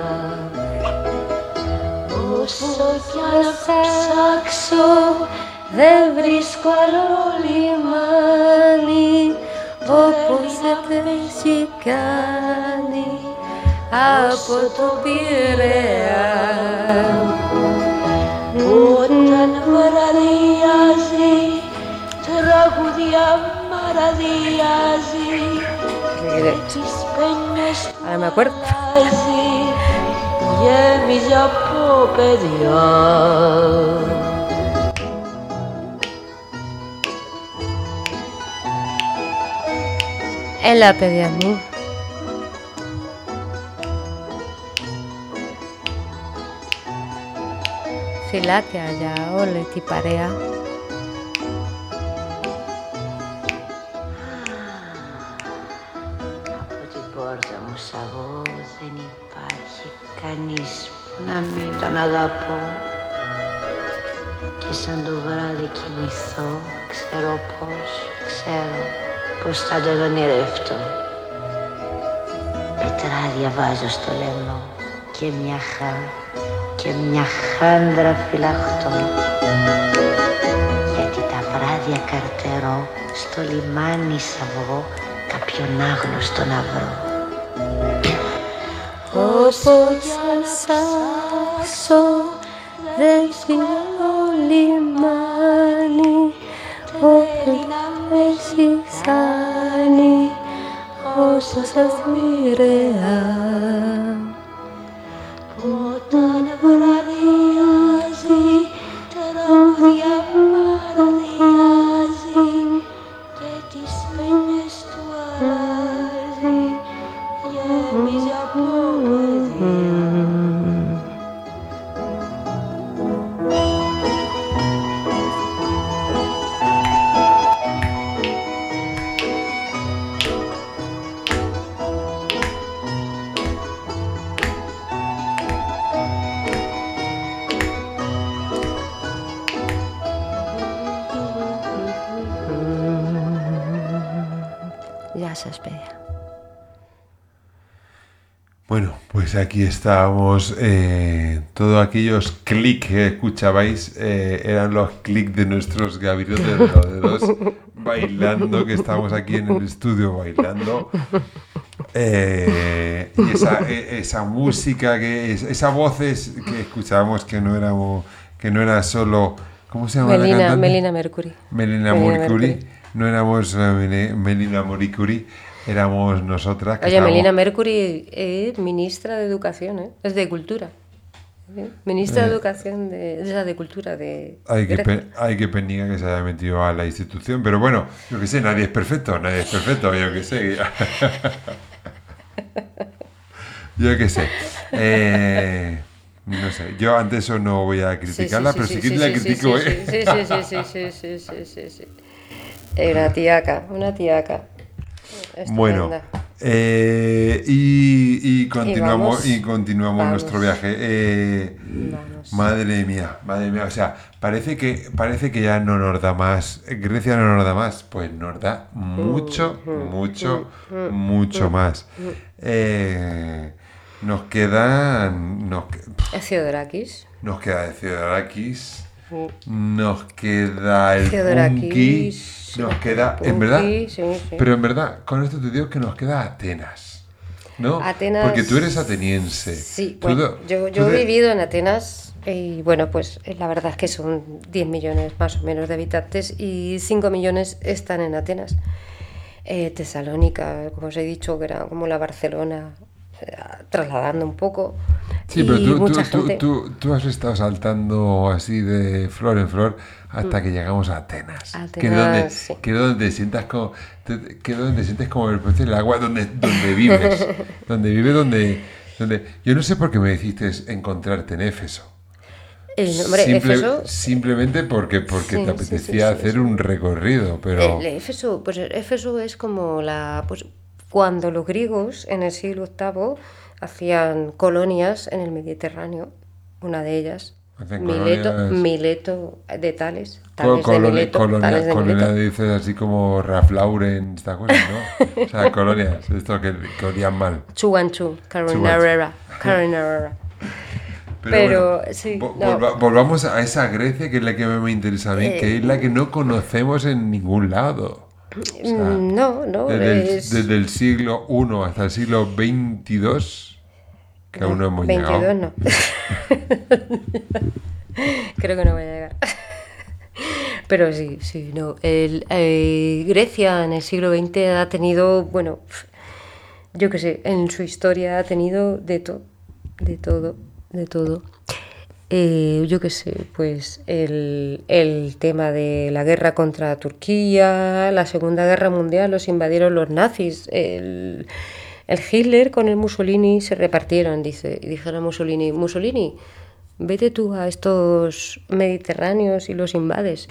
Speaker 4: Όσο κι αν ψάξω δεν βρίσκω άλλο λιμάνι όπου θα πέσει κάνει από το Πειραιά. Όταν βραδιάζει τραγουδιά μαραδιάζει και τις πένες του αλλάζει γέμιζε από παιδιά. Έλα παιδιά μου. Φιλάκια για όλη την παρέα. Από την πόρτα μου σαγώ δεν υπάρχει κανείς να μην τον αγαπώ. Και σαν το βράδυ κοιμηθώ ξέρω πως, ξέρω πως θα τον ονειρευτώ. Πετράδια βάζω στο λαιμό και μια χά και μια χάντρα φυλαχτώ. Γιατί τα βράδια καρτερώ στο λιμάνι σαβγώ κάποιον άγνωστο να βρω. Όσο κι αν ψάξω δεν βρίσκω λιμάνι όπου να με ζησάνει όσο σας μοιραία. Όταν βραδιάζει τραγουδιά μαραδιάζει και τις πένες του αλλάζει γέμιζε από παιδιά. Γεια σας παιδιά.
Speaker 3: Bueno, pues aquí estábamos. Eh, todos aquellos clics que escuchabais eh, eran los clics de nuestros gavirotes roderos bailando, que estamos aquí en el estudio bailando. Eh, y esa, esa música, que esa voces que escuchábamos que no éramos, que no era solo. ¿Cómo se llama
Speaker 4: Melina,
Speaker 3: la cantante?
Speaker 4: Melina Mercury.
Speaker 3: Melina Mercury. No éramos uh, Melina Mercury. Éramos nosotras. Que
Speaker 4: Oye,
Speaker 3: estábamos...
Speaker 4: Melina Mercury es ministra de Educación, ¿eh? Es de Cultura. ¿eh? Ministra eh, de Educación, de, de, de Cultura. De
Speaker 3: hay, que pe, hay que peniga que se haya metido a la institución, pero bueno, yo que sé, nadie es perfecto, nadie es perfecto, yo que sé. Yo que sé. Eh, no sé, yo ante eso no voy a criticarla, sí, sí, pero sí, sí que sí, la sí, critico,
Speaker 4: sí,
Speaker 3: ¿eh?
Speaker 4: Sí, sí, sí, sí, sí, sí, sí, sí, sí. Una tiaca, una tiaca. Estupenda.
Speaker 3: Bueno, eh, y, y continuamos, y, vamos, y continuamos vamos. nuestro viaje. Eh, madre mía, madre mía, o sea, parece que, parece que ya no nos da más. Grecia no nos da más, pues nos da mucho, mucho, mucho más. Eh, nos quedan... Nos,
Speaker 4: Theodorakis.
Speaker 3: Nos queda de Theodorakis. Nos queda el Punky. Nos queda,
Speaker 4: punky,
Speaker 3: en verdad,
Speaker 4: sí, sí.
Speaker 3: pero en verdad, con esto te digo que nos queda Atenas, ¿no?
Speaker 4: Atenas,
Speaker 3: porque tú eres ateniense.
Speaker 4: Sí,
Speaker 3: tú,
Speaker 4: bueno,
Speaker 3: tú,
Speaker 4: yo, yo
Speaker 3: tú
Speaker 4: he
Speaker 3: de...
Speaker 4: vivido en Atenas y bueno, pues la verdad es que son diez millones más o menos de habitantes y cinco millones están en Atenas. Eh, Tesalónica, como os he dicho, que era como la Barcelona, eh, trasladando un poco.
Speaker 3: Sí, pero tú, tú, tú, tú, tú has estado saltando así de flor en flor hasta mm. que llegamos a Atenas,
Speaker 4: Atenas
Speaker 3: que es donde,
Speaker 4: sí.
Speaker 3: que es donde te sientas como, que es donde te sientes como el precio del agua donde, donde vives, donde vives, donde, donde, yo no sé por qué me dijiste encontrarte en Éfeso.
Speaker 4: Eh, no, hombre,
Speaker 3: Simple-
Speaker 4: Éfeso,
Speaker 3: simplemente porque, porque
Speaker 4: Sí,
Speaker 3: te
Speaker 4: sí, sí,
Speaker 3: apetecía
Speaker 4: sí,
Speaker 3: hacer
Speaker 4: sí.
Speaker 3: un recorrido, pero
Speaker 4: el Éfeso, pues el Éfeso es como la, pues cuando los griegos en el siglo octavo hacían colonias en el Mediterráneo, una de ellas,
Speaker 3: Hacen
Speaker 4: Mileto,
Speaker 3: colonias-
Speaker 4: Mileto de Tales,
Speaker 3: Co-
Speaker 4: Tales de
Speaker 3: colonia,
Speaker 4: Mileto,
Speaker 3: colonia,
Speaker 4: Tales de
Speaker 3: colonia
Speaker 4: Mileto.
Speaker 3: dices así como Ralph Lauren, ¿te acuerdas, no? O sea, colonias, esto que, que olían mal.
Speaker 4: Chuanchu, Carolina
Speaker 3: Chuanchu.
Speaker 4: Herrera, Carolina Herrera.
Speaker 3: Pero,
Speaker 4: Pero,
Speaker 3: bueno,
Speaker 4: sí,
Speaker 3: vo-
Speaker 4: no.
Speaker 3: volva- volvamos a esa Grecia que es la que me interesa a mí,
Speaker 4: Eh,
Speaker 3: que es la que no conocemos en ningún lado. O sea,
Speaker 4: Mm, no, no,
Speaker 3: desde, el,
Speaker 4: es
Speaker 3: desde el siglo primero hasta el siglo veintidós, que aún no hemos
Speaker 4: veintidós
Speaker 3: llegado.
Speaker 4: no. Creo que no voy a llegar. Pero sí, sí, no. El, eh, Grecia en el siglo veinte ha tenido, bueno, yo qué sé, en su historia ha tenido de todo, de todo, de todo. Eh, yo qué sé, pues el, el tema de la guerra contra Turquía, la Segunda Guerra Mundial, los invadieron los nazis, el, el Hitler con el Mussolini se repartieron, dice, y dijeron a Mussolini, Mussolini, vete tú a estos mediterráneos y los invades.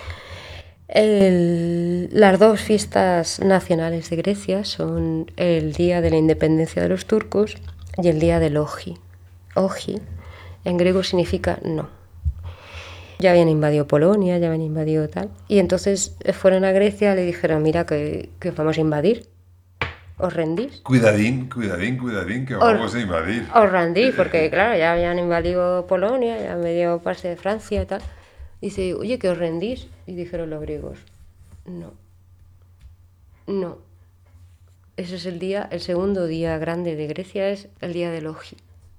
Speaker 4: El- las dos fiestas nacionales de Grecia son el Día de la Independencia de los turcos y el Día del Oji. Oji en griego significa no. Ya habían invadido Polonia, ya habían invadido tal. Y entonces fueron a Grecia y le dijeron, mira que, que vamos a invadir. ¿Os rendís?
Speaker 3: Cuidadín, cuidadín, cuidadín, que
Speaker 4: Os-
Speaker 3: vamos a invadir.
Speaker 4: Os rendís, porque claro, ya habían invadido Polonia, ya han invadido parte de Francia y tal. Dice, oye, que os rendís. Y dijeron los griegos, no, no. Ese es el día, el segundo día grande de Grecia es el día del Oji.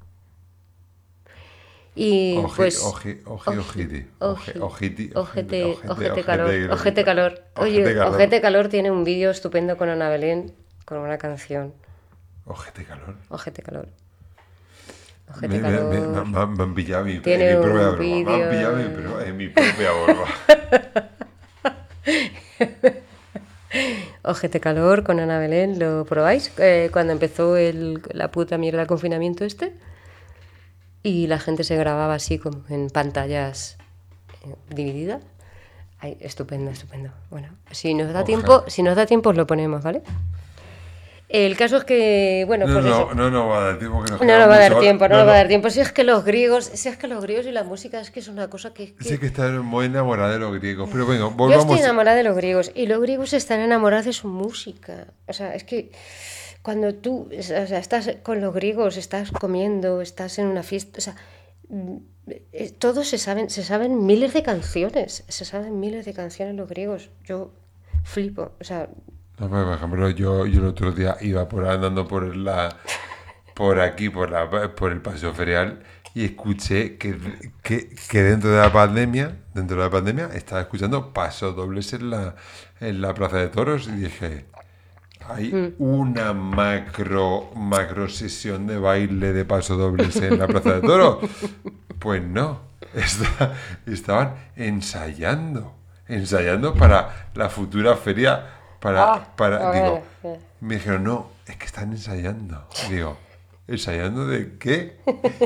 Speaker 4: Y
Speaker 3: Oji,
Speaker 4: pues...
Speaker 3: oji, oji, ojiti.
Speaker 4: Oji,
Speaker 3: Oji- ojiti,
Speaker 4: ojete,
Speaker 3: ojete,
Speaker 4: ojete
Speaker 3: ojete,
Speaker 4: calor,
Speaker 3: ojete,
Speaker 4: ojete calor. Oye,
Speaker 3: ojete calor.
Speaker 4: ojete calor tiene un vídeo estupendo con Ana Belén, con una canción.
Speaker 3: Ojete calor.
Speaker 4: Ojete calor.
Speaker 3: Me,
Speaker 4: Ojete
Speaker 3: me, me,
Speaker 4: calor.
Speaker 3: me- me han- me han pillado mi,
Speaker 4: Tiene
Speaker 3: en mi propia
Speaker 4: un
Speaker 3: broma. Me han
Speaker 4: vídeo-
Speaker 3: pillado mi, pro- en mi propia broma.
Speaker 4: Ojete calor con Ana Belén, ¿lo probáis? Eh, cuando empezó el, la puta mierda del confinamiento este. Y la gente se grababa así como en pantallas eh, divididas. Ay, estupendo, estupendo. Bueno, si nos da
Speaker 3: Ojalá.
Speaker 4: tiempo, si nos da tiempo os lo ponemos, ¿vale? El caso es que, bueno,
Speaker 3: No,
Speaker 4: pues
Speaker 3: no,
Speaker 4: eso.
Speaker 3: no, no va a dar tiempo. Que nos
Speaker 4: No
Speaker 3: queda
Speaker 4: nos va a dar
Speaker 3: mucho.
Speaker 4: tiempo, no, nos va a dar tiempo. Si es que los griegos, si es que los griegos y la música es que es una cosa que, que-
Speaker 3: Sé que está muy enamorada de los griegos, pero venga,
Speaker 4: yo
Speaker 3: volvamos.
Speaker 4: estoy enamorada de los griegos y los griegos están enamorados de su música. O sea, es que cuando tú, o sea, estás con los griegos, estás comiendo, estás en una fiesta, o sea, mm, eh, todos se saben, se saben miles de canciones, se saben miles de canciones los griegos. Yo flipo, o sea,
Speaker 3: No, pero, por ejemplo, yo, yo el otro día iba por andando por la por aquí, por la por el paseo ferial, y escuché que, que, que dentro de la pandemia, dentro de la pandemia, estaba escuchando pasodobles en la, en la Plaza de Toros, y dije, hay una macro, macro sesión de baile de pasodobles en la Plaza de Toros. Pues no, está- estaban ensayando, ensayando para la futura feria. Para,
Speaker 4: Ah,
Speaker 3: para,
Speaker 4: a
Speaker 3: digo,
Speaker 4: ver,
Speaker 3: me dijeron, no, es que están ensayando. Digo, ¿ensayando de qué?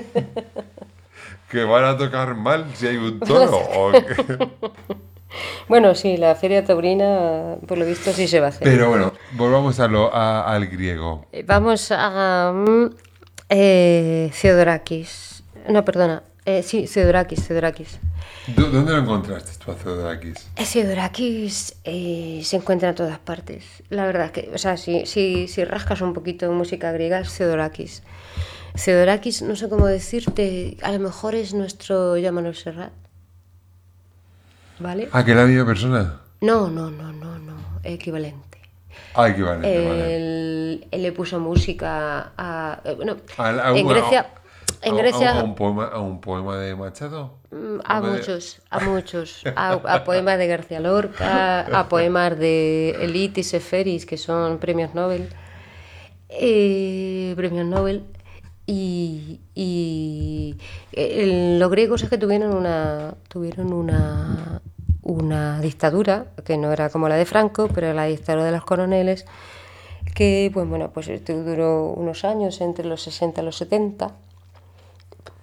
Speaker 3: ¿Que van a tocar mal si hay un toro? ¿O qué?
Speaker 4: bueno, sí, la feria taurina, por lo visto, sí se va a hacer.
Speaker 3: Pero bueno, volvamos a lo, a- al griego.
Speaker 4: Eh, Vamos a mm, eh, Theodorakis. No, perdona. Eh, sí, Theodorakis, Theodorakis.
Speaker 3: ¿Dó- ¿Dónde lo encontraste tú a Theodorakis?
Speaker 4: Eh, Theodorakis eh, se encuentra en todas partes. La verdad es que, o sea, si, si, si rascas un poquito de música griega, es Theodorakis. Theodorakis, no sé cómo decirte, a lo mejor es nuestro Llámalo Serrat. ¿Vale?
Speaker 3: ¿Ah, que la misma persona?
Speaker 4: No, no, no, no, no, equivalente.
Speaker 3: Ah, equivalente, vale.
Speaker 4: Él, él le puso música a... eh, bueno,
Speaker 3: A- a-
Speaker 4: en
Speaker 3: a-
Speaker 4: Grecia... En
Speaker 3: a-
Speaker 4: Grecia...
Speaker 3: A, un poema, ¿A un poema de Machado?
Speaker 4: Mm, A
Speaker 3: Poema de-
Speaker 4: muchos, a muchos, a, a poemas de García Lorca, a poemas de Elit y Seferis, que son premios Nobel, eh, premios Nobel, y, y eh, los griegos es que tuvieron una, tuvieron una, una dictadura, que no era como la de Franco, pero era la dictadura de los coroneles, que pues, bueno, pues duró unos años, entre los sesenta y los setenta,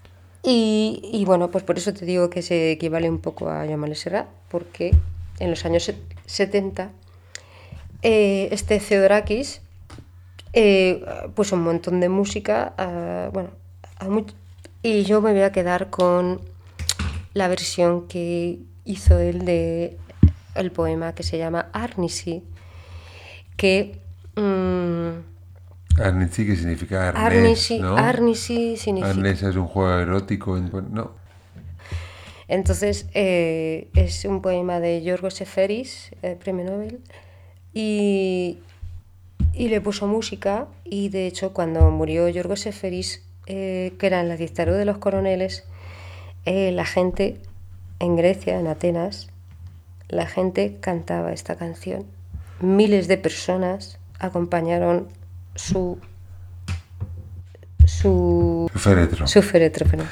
Speaker 4: Y, y bueno, pues por eso te digo que se equivale un poco a Jean-Marie Serrat, porque en los años setenta eh, este Theodorakis eh, puso un montón de música, a, bueno, a muy, y yo me voy a quedar con la versión que hizo él de el poema que se llama Arnisí, que... Mmm,
Speaker 3: Arnisí, que significa arnés,
Speaker 4: Arnisí,
Speaker 3: ¿no?
Speaker 4: Arnisí significa...
Speaker 3: Arnés es un juego erótico, no.
Speaker 4: Entonces, eh, es un poema de Yorgos Seferis, eh, premio Nobel, y, y le puso música, y de hecho cuando murió Yorgos Seferis, eh, que era en la dictadura de los coroneles, eh, la gente en Grecia, en Atenas, la gente cantaba esta canción. Miles de personas acompañaron su su,
Speaker 3: Su féretro.
Speaker 4: Su féretro, perdón.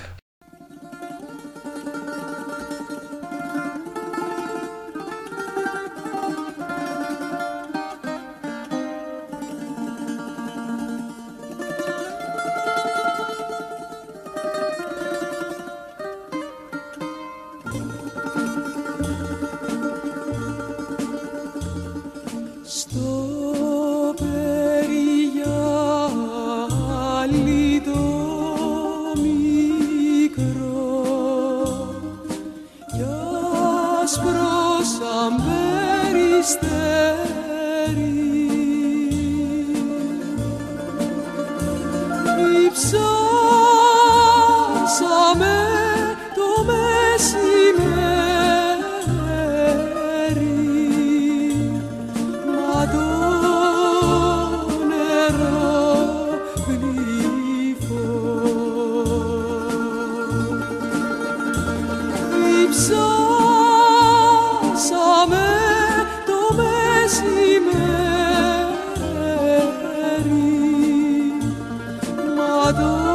Speaker 7: Madonna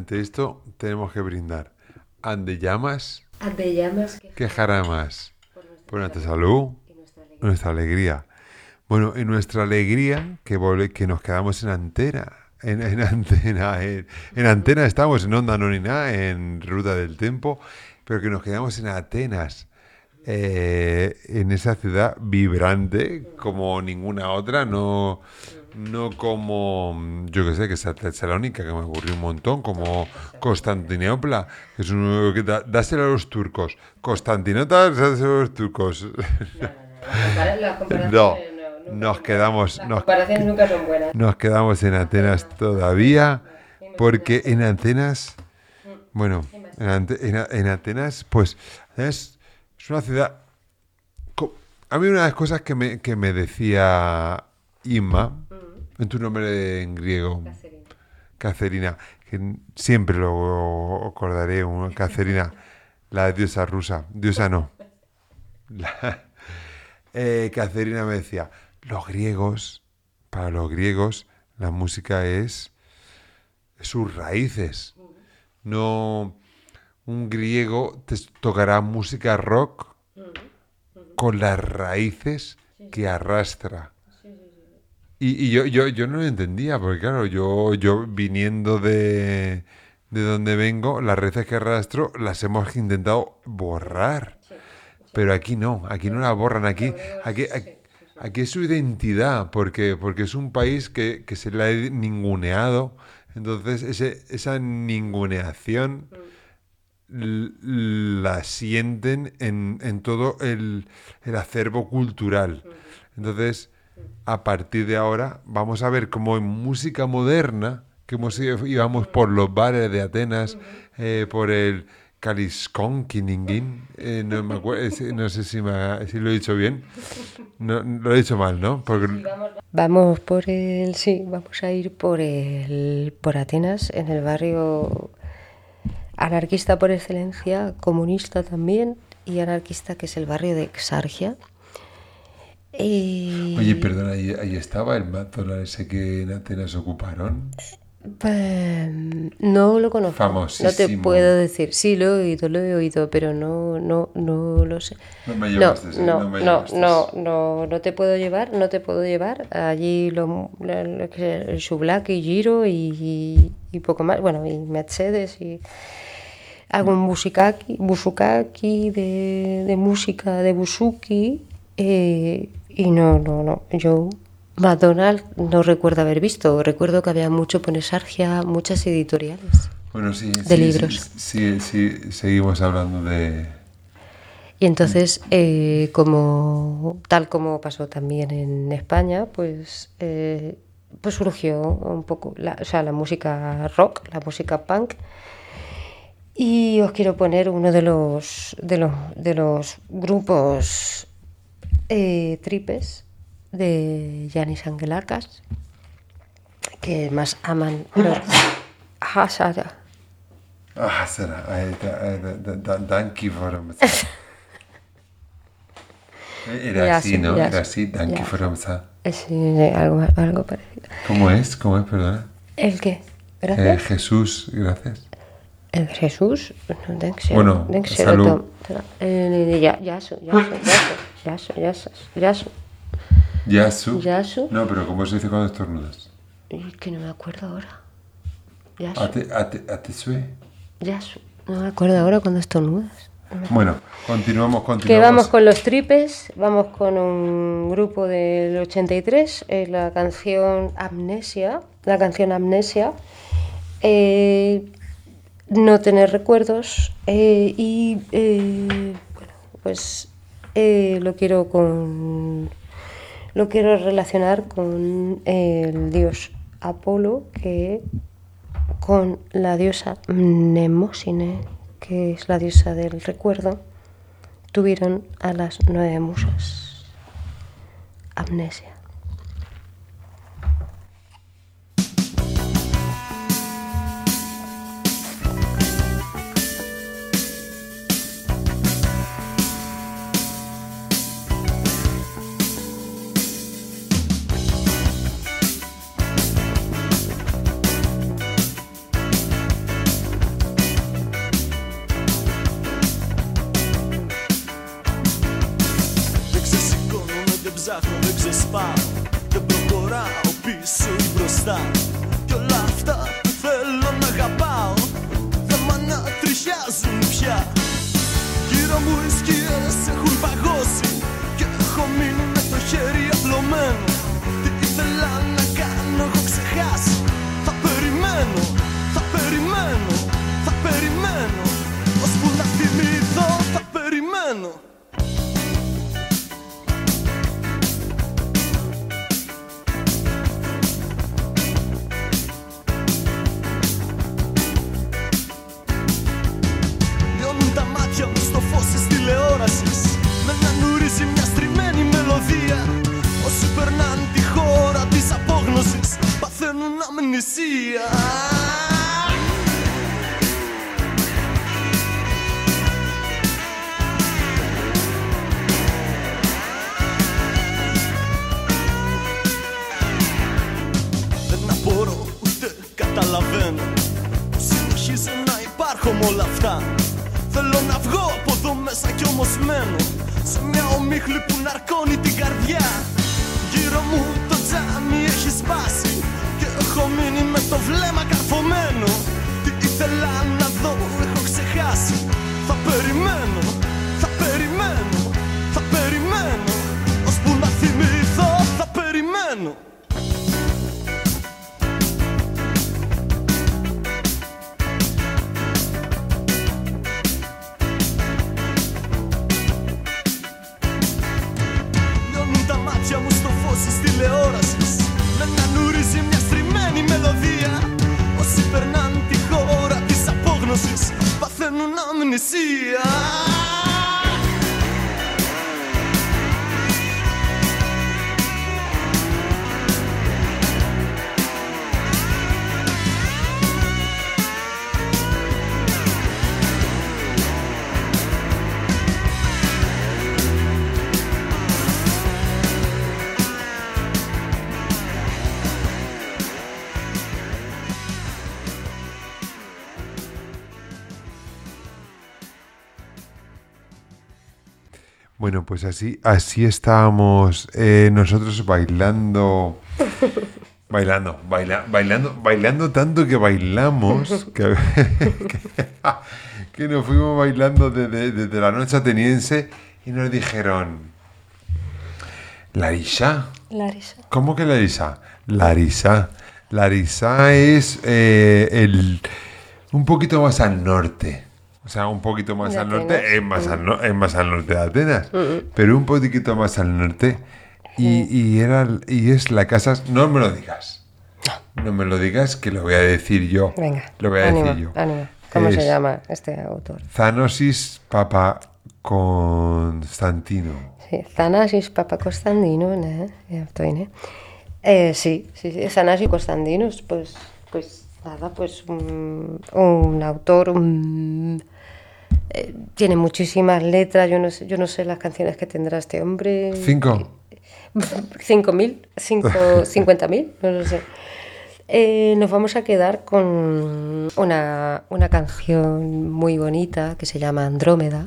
Speaker 3: ante esto tenemos que brindar. Ande llamas,
Speaker 4: Ante llamas que
Speaker 3: que jaramas. Por nuestra salud, nuestra alegría. Bueno, en nuestra alegría, que, vole- que nos quedamos en antena. En, en antena, en, en antena estamos, en Onda no ni nada, en Ruta del Tempo, pero que nos quedamos en Atenas. eh, en esa ciudad vibrante como ninguna otra, no, no como, yo que sé, que es Tesalónica, que me aburrió un montón, como Constantinopla, que es un, que da- dáselo a los turcos, Constantinopla, dáselo a los turcos. No, nos quedamos, nos,
Speaker 4: nunca son buenas.
Speaker 3: nos quedamos en Atenas todavía, porque en Atenas, bueno, en, Ante- en A- en Atenas, pues, es, es una ciudad. co- A mí una de las cosas que me, que me decía Inma, en tu nombre en griego, Cacerina, que n- siempre lo acordaré, una Cacerina, la diosa rusa, diosa no. La- eh, Cacerina me decía, los griegos, para los griegos, la música es, es sus raíces. No, un griego te tocará música rock con las raíces que arrastra. Y, y yo, yo, yo no lo entendía, porque claro, yo, yo viniendo de, de donde vengo, las raíces que arrastro las hemos intentado borrar. Pero aquí no, aquí no la borran, aquí, aquí, aquí, aquí es su identidad, porque, porque es un país que, que se le ha ninguneado. Entonces, ese, esa ninguneación l- la sienten en, en todo el, el acervo cultural. Entonces, a partir de ahora, vamos a ver cómo en música moderna, que hemos ido- íbamos por los bares de Atenas, eh, por el Kaliskonkiningin, eh, no me acuerdo, ese- no sé si, me ha- si lo he dicho bien, no, lo he dicho mal, ¿no? Porque,
Speaker 4: Vamos por el, sí, vamos a ir por el, por Atenas, en el barrio anarquista por excelencia, comunista también, y anarquista que es el barrio de Exargia. Y,
Speaker 3: oye, perdona, ahí, ahí estaba el Matola ese que en Atenas ocuparon.
Speaker 4: pues, no lo conozco, no te
Speaker 3: Famosísimo.
Speaker 4: puedo decir. Sí, lo he oído, lo he oído, pero no, no, no lo sé.
Speaker 3: No me
Speaker 4: No,
Speaker 3: llevaste, ¿eh?
Speaker 4: no,
Speaker 3: No me
Speaker 4: no,
Speaker 3: llevaste.
Speaker 4: no, no, no te puedo llevar, no te puedo llevar. Allí lo, lo- lo que- el Sublak y Giro y, y, y poco más. Bueno, y Mercedes y algún musicaki, busukaki de, de música de busuki. eh, y no, no, no. Yo McDonald's no recuerdo haber visto. Recuerdo que había mucho Ponesargia, muchas editoriales.
Speaker 3: Bueno, sí,
Speaker 4: de
Speaker 3: sí,
Speaker 4: libros.
Speaker 3: Sí, sí, sí, seguimos hablando de...
Speaker 4: Y entonces, eh, como tal como pasó también en España, pues, eh, pues surgió un poco la, o sea, la música rock, la música punk. Y os quiero poner uno de los de los, de los grupos eh, tripes de Yanis Angelakis, que más aman los Hazara.
Speaker 3: Ah, será. eh, da- eh, da- da- Danke for... Era
Speaker 4: Ya
Speaker 3: así,
Speaker 4: sé,
Speaker 3: ¿no?
Speaker 4: ya
Speaker 3: Era
Speaker 4: sé,
Speaker 3: así, Danke
Speaker 4: ya
Speaker 3: for...
Speaker 4: Sí, algo, algo parecido.
Speaker 3: ¿Cómo es? ¿Cómo es? Perdona.
Speaker 4: ¿El qué?
Speaker 3: Eh,
Speaker 4: ¿Gracias?
Speaker 3: Jesús, gracias.
Speaker 4: El Jesús, no, denk ze,
Speaker 3: Bueno,
Speaker 4: denk ze
Speaker 3: salud.
Speaker 4: dat dan. Eh, ja, Yasu, Yasu, Yasu, Yasu, Yasu,
Speaker 3: Yasu.
Speaker 4: Yasu.
Speaker 3: No, pero ¿cómo se dice cuando estornudas?
Speaker 4: Y que no me acuerdo ahora. Yasu,
Speaker 3: Ate, ate, atesue.
Speaker 4: Yasu. No me acuerdo ahora cuando estornudas.
Speaker 3: Bueno, continuamos, continuamos.
Speaker 4: Que vamos con los tripes, vamos con un grupo del ochenta y tres, eh, la canción Amnesia, la canción Amnesia, eh, no tener recuerdos eh, y eh, bueno, pues eh, lo quiero con lo quiero relacionar con el dios Apolo, que con la diosa Mnemosine, que es la diosa del recuerdo, tuvieron a las nueve musas. Amnesia.
Speaker 7: Amnesia. ψάχνω, δεν ξεσπάω. Δεν προχωράω πίσω ή μπροστά. Κι όλα αυτά που θέλω να αγαπάω δεν μ' ανατριχιάζουν πια. Γύρω μου οι σκιές έχουν παγώσει και έχω μείνει με το χέρι απλωμένο. Τι ήθελα να κάνω έχω ξεχάσει. Θα περιμένω, θα περιμένω, θα περιμένω, ώσπου να θυμηθώ θα περιμένω. Λιώνουν τα μάτια μου στο φως της τηλεόρασης. Με να νουρίζει μια στριμμένη μελωδία. Όσοι περνάνε τη χώρα της απόγνωσης παθαίνουν αμνησία. Δεν απορώ ούτε καταλαβαίνω πως συνεχίζω να υπάρχω με όλα αυτά. Θέλω να βγω από εδώ μέσα κι όμως μένω σε μια ομίχλη που ναρκώνει την καρδιά. Γύρω μου το τζάμι έχει σπάσει και έχω μείνει με το βλέμμα καρφωμένο. Τι ήθελα να δω έχω ξεχάσει. Θα περιμένω, θα περιμένω, θα περιμένω, ώσπου να θυμηθώ θα περιμένω. Τηλεόρασης με να νουρίζει μια στριμμένη μελωδία. Όσοι περνάνε τη χώρα της απόγνωσης παθαίνουν αμνησία.
Speaker 3: Bueno, pues así, así estábamos eh, nosotros bailando, bailando, baila, bailando, bailando tanto que bailamos, que, que, que nos fuimos bailando desde, desde la noche ateniense y nos dijeron, Larisa.
Speaker 4: Larisa.
Speaker 3: ¿Cómo que Larisa? Larisa. Larisa es eh, el, un poquito más al norte. O sea, un poquito más
Speaker 4: de
Speaker 3: al
Speaker 4: Atenas.
Speaker 3: norte, es más,
Speaker 4: Mm.
Speaker 3: al, no- es más al norte de Atenas,
Speaker 4: Mm.
Speaker 3: pero un poquito más al norte. Y, y, era, y es la casa... No me lo digas. No me lo digas, que lo voy a decir yo.
Speaker 4: Venga,
Speaker 3: Lo voy a
Speaker 4: ánimo,
Speaker 3: decir yo.
Speaker 4: ánimo. ¿Cómo se
Speaker 3: Es
Speaker 4: llama este autor?
Speaker 3: Thanosis Papa Constantino.
Speaker 4: Sí, Thanasis Papakostandino, ¿no? Ya estoy, ¿no? Eh, sí, sí, sí, Thanasis Constantinos, pues, pues nada, pues un, un autor, un, eh, tiene muchísimas letras, yo no sé, yo no sé las canciones que tendrá este hombre.
Speaker 3: Cinco.
Speaker 4: Cinco mil, cinco, cincuenta mil, no lo sé. Eh, nos vamos a quedar con una, una canción muy bonita que se llama Andrómeda,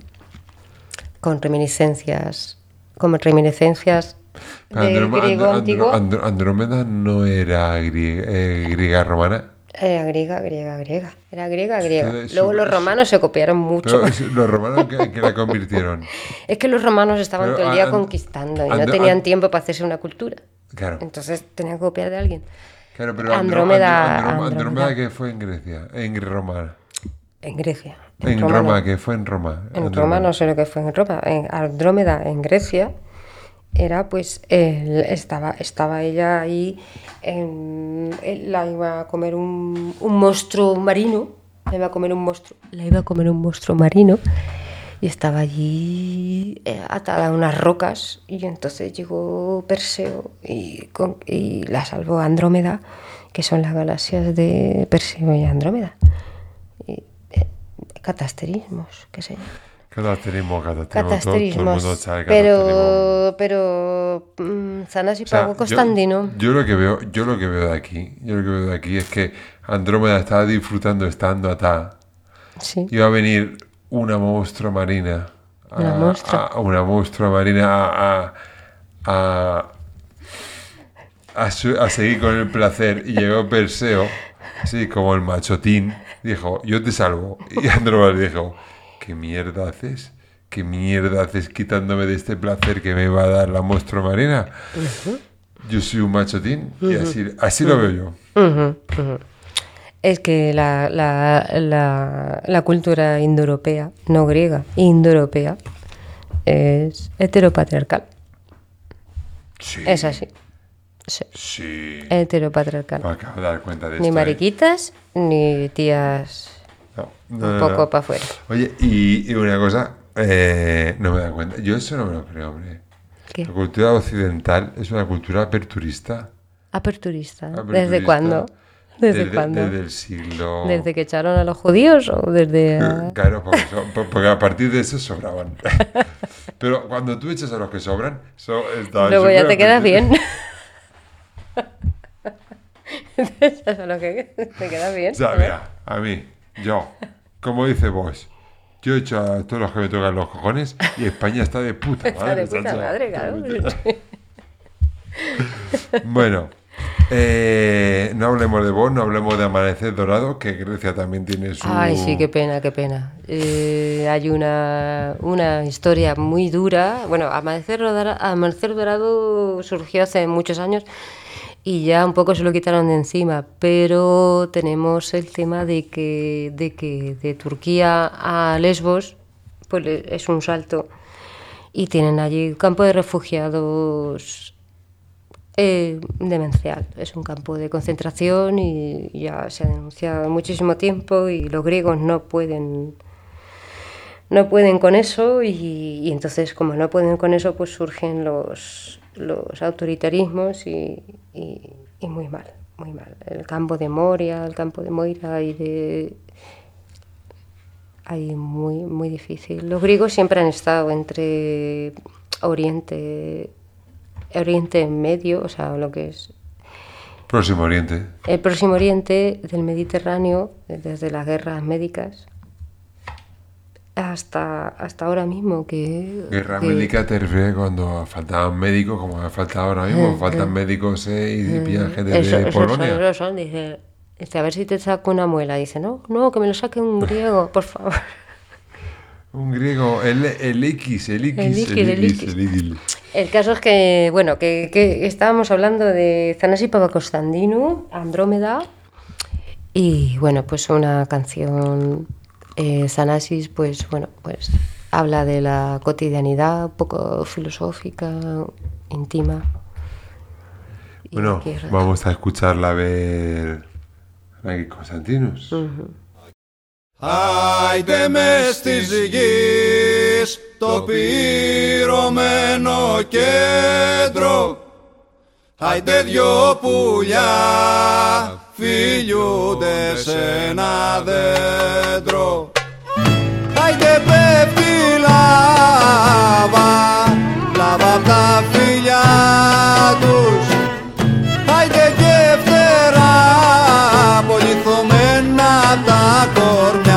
Speaker 4: con reminiscencias, con reminiscencias del
Speaker 3: Androma-
Speaker 4: griego
Speaker 3: Andro-
Speaker 4: antiguo.
Speaker 3: Andro- Andrómeda no era griega, eh, griega romana.
Speaker 4: Era griega, griega, griega. Era griega, griega.
Speaker 3: Pero es-
Speaker 4: Luego los
Speaker 3: es-
Speaker 4: romanos se copiaron mucho.
Speaker 3: Pero es- los romanos que, que la convirtieron.
Speaker 4: Es que los romanos estaban
Speaker 3: Pero,
Speaker 4: todo el día
Speaker 3: and-
Speaker 4: conquistando y no
Speaker 3: and-
Speaker 4: tenían
Speaker 3: and-
Speaker 4: tiempo para hacerse una cultura.
Speaker 3: Claro.
Speaker 4: Entonces tenían que copiar de alguien.
Speaker 3: Claro, pero Andro-
Speaker 4: Andrómeda-
Speaker 3: Andro- Andro-
Speaker 4: Andrómeda.
Speaker 3: Andrómeda que fue en Grecia, en Roma.
Speaker 4: En Grecia.
Speaker 3: En
Speaker 4: Roma
Speaker 3: Roma,
Speaker 4: no.
Speaker 3: que fue en Roma.
Speaker 4: En
Speaker 3: Andrómeda.
Speaker 4: Roma no sé lo que fue en Roma. En Andrómeda, en Grecia, era pues, el- estaba, estaba ella ahí, en, él la iba a comer un, un monstruo marino, la iba a comer un monstruo, la iba a comer un monstruo marino, y estaba allí eh, atada a unas rocas, y entonces llegó Perseo y, con- y la salvó Andrómeda, que son las galaxias de Perseo y Andrómeda. Y, eh, catasterismos, qué sé yo.
Speaker 3: Catasterismo, catasterismo. Todo, todo el
Speaker 4: Catasterismos.
Speaker 3: mundo sabe catasterismo.
Speaker 4: Pero, pero, mm, Thanasis
Speaker 3: O sea,
Speaker 4: Papa Constantino.
Speaker 3: Yo, yo lo que veo, yo lo que veo de aquí, yo lo que veo de aquí es que Andrómeda estaba disfrutando estando atada.
Speaker 4: Sí.
Speaker 3: Iba a venir una monstrua marina. a-
Speaker 4: Una monstrua.
Speaker 3: a- una monstrua marina a, a- a, a, su- a seguir con el placer y llegó Perseo, así como el machotín, dijo, yo te salvo. Y Andrómaca dijo, ¿qué mierda haces? ¿Qué mierda haces quitándome de este placer que me va a dar la monstruo marina? Uh-huh. Yo soy un machotín uh-huh. y así, así uh-huh. lo veo yo.
Speaker 4: Uh-huh. Uh-huh. Es que la, la, la, la cultura indoeuropea, no griega, indoeuropea, es heteropatriarcal.
Speaker 3: Sí.
Speaker 4: Es así. Sí.
Speaker 3: Sí.
Speaker 4: Heteropatriarcal.
Speaker 3: Me acabo de dar cuenta de
Speaker 4: ni
Speaker 3: esto.
Speaker 4: mariquitas, eh. ni tías
Speaker 3: no, no,
Speaker 4: un
Speaker 3: no,
Speaker 4: poco
Speaker 3: no.
Speaker 4: para afuera.
Speaker 3: Oye, y, y una cosa, eh, no me da cuenta. Yo eso no me lo creo, hombre.
Speaker 4: ¿Qué?
Speaker 3: La cultura occidental es una cultura aperturista.
Speaker 4: Aperturista.
Speaker 3: Aperturista.
Speaker 4: ¿Desde cuándo? ¿Desde,
Speaker 3: desde
Speaker 4: cuándo?
Speaker 3: Desde el siglo...
Speaker 4: ¿Desde que echaron a los judíos o desde...? A...
Speaker 3: Claro, porque, so, porque a partir de eso sobraban. Pero cuando tú echas a los que sobran, so, está
Speaker 4: luego ya te quedas bien.
Speaker 3: Te echas
Speaker 4: a los que te quedas bien.
Speaker 3: O sea, mira, a mí, yo, como dice vos, yo echo a todos los que me tocan los cojones y España está de puta madre.
Speaker 4: Está de puta madre, claro.
Speaker 3: Bueno, eh, no hablemos de vos, no hablemos de Amanecer Dorado, que Grecia también tiene su...
Speaker 4: Ay, sí, qué pena, qué pena. Eh, hay una, una historia muy dura. Bueno, Amanecer Dorado, Amanecer Dorado surgió hace muchos años y ya un poco se lo quitaron de encima, pero tenemos el tema de que de, que de Turquía a Lesbos pues es un salto y tienen allí un campo de refugiados... Eh, demencial, es un campo de concentración y ya se ha denunciado muchísimo tiempo y los griegos no pueden no pueden con eso y, y entonces como no pueden con eso pues surgen los, los autoritarismos y, y, y muy mal, muy mal. El campo de Moria, el campo de Moira y de ahí muy, muy difícil. Los griegos siempre han estado entre Oriente Oriente Medio, o sea, lo que es...
Speaker 3: Próximo Oriente.
Speaker 4: El Próximo Oriente del Mediterráneo, desde las guerras médicas hasta, hasta ahora mismo que...
Speaker 3: Guerra
Speaker 4: que,
Speaker 3: médica te refieres cuando faltaban médicos, como falta ahora mismo,
Speaker 4: eh,
Speaker 3: faltan eh, médicos eh, y pillan gente
Speaker 4: eso,
Speaker 3: de
Speaker 4: eso
Speaker 3: Polonia.
Speaker 4: Son, eso son, dice, dice, a ver si te saco una muela. Dice, no, no, que me lo saque un griego, por favor.
Speaker 3: Un griego, el, el X, el X,
Speaker 4: el X, el
Speaker 3: el X.
Speaker 4: El, el, el caso es que, bueno, que, que estábamos hablando de Thanasi Papakostandinu, Andrómeda, y bueno, pues una canción, eh, Thanasis, pues bueno, pues habla de la cotidianidad, un poco filosófica, íntima.
Speaker 3: Bueno, vamos a escucharla a ver Thanasi Constantinus.
Speaker 4: Uh-huh.
Speaker 7: Άιντε μες της γης το πυρωμένο κέντρο, άιντε δυο πουλιά φιλιούνται σε ένα δέντρο, άιντε πέφτει λάβα, λάβα απ' τα φιλιά τους, άιντε και φτερά πολυθωμένα τα κορμιά.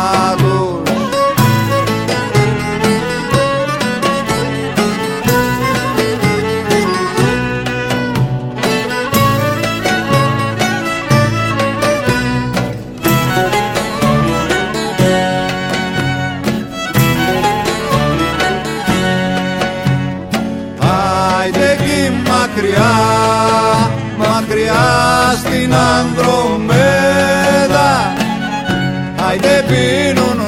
Speaker 7: Μακριά, μακριά στην Ανδρομέδα, άιντε πίνουν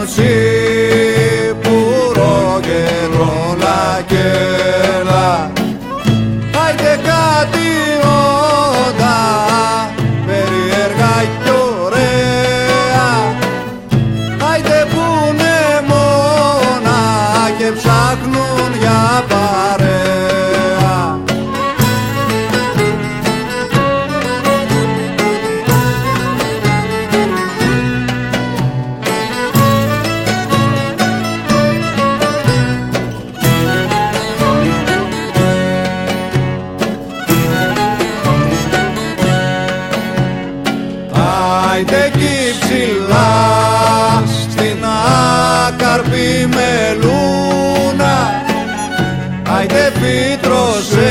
Speaker 7: σίπουρο και τρολακέλα, άιντε κάτι όντα περίεργα κι ωραία, άιντε πούνε μόνα και ψάχνουν για παρέα. Άιντε εκεί ψηλά στην άκαρπη μελούνα, άιντε φύτρωσε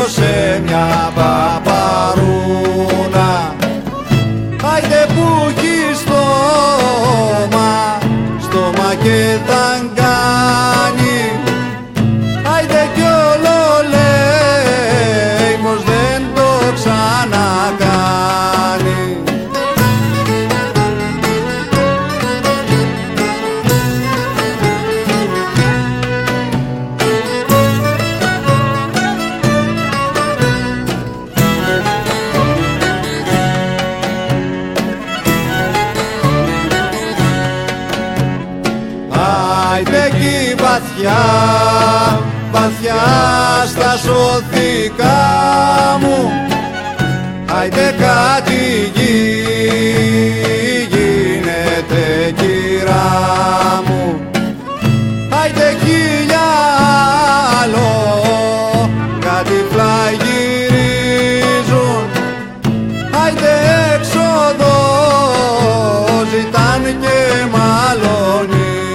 Speaker 8: σε μια παπαρούνα. Άιντε που έχει στόμα, στόμα και ταγκάνι. Άιντε κι όλο λέει πως δεν το ξανακάνει. Άιντε εκεί βαθιά, βαθιά στα σωθικά μου. Άιντε κάτι γίνεται κυρά μου. Άιντε χίλια άλλο κάτι φλαγυρίζουν. Άιντε έξοδο ζητάν και μαλώνει.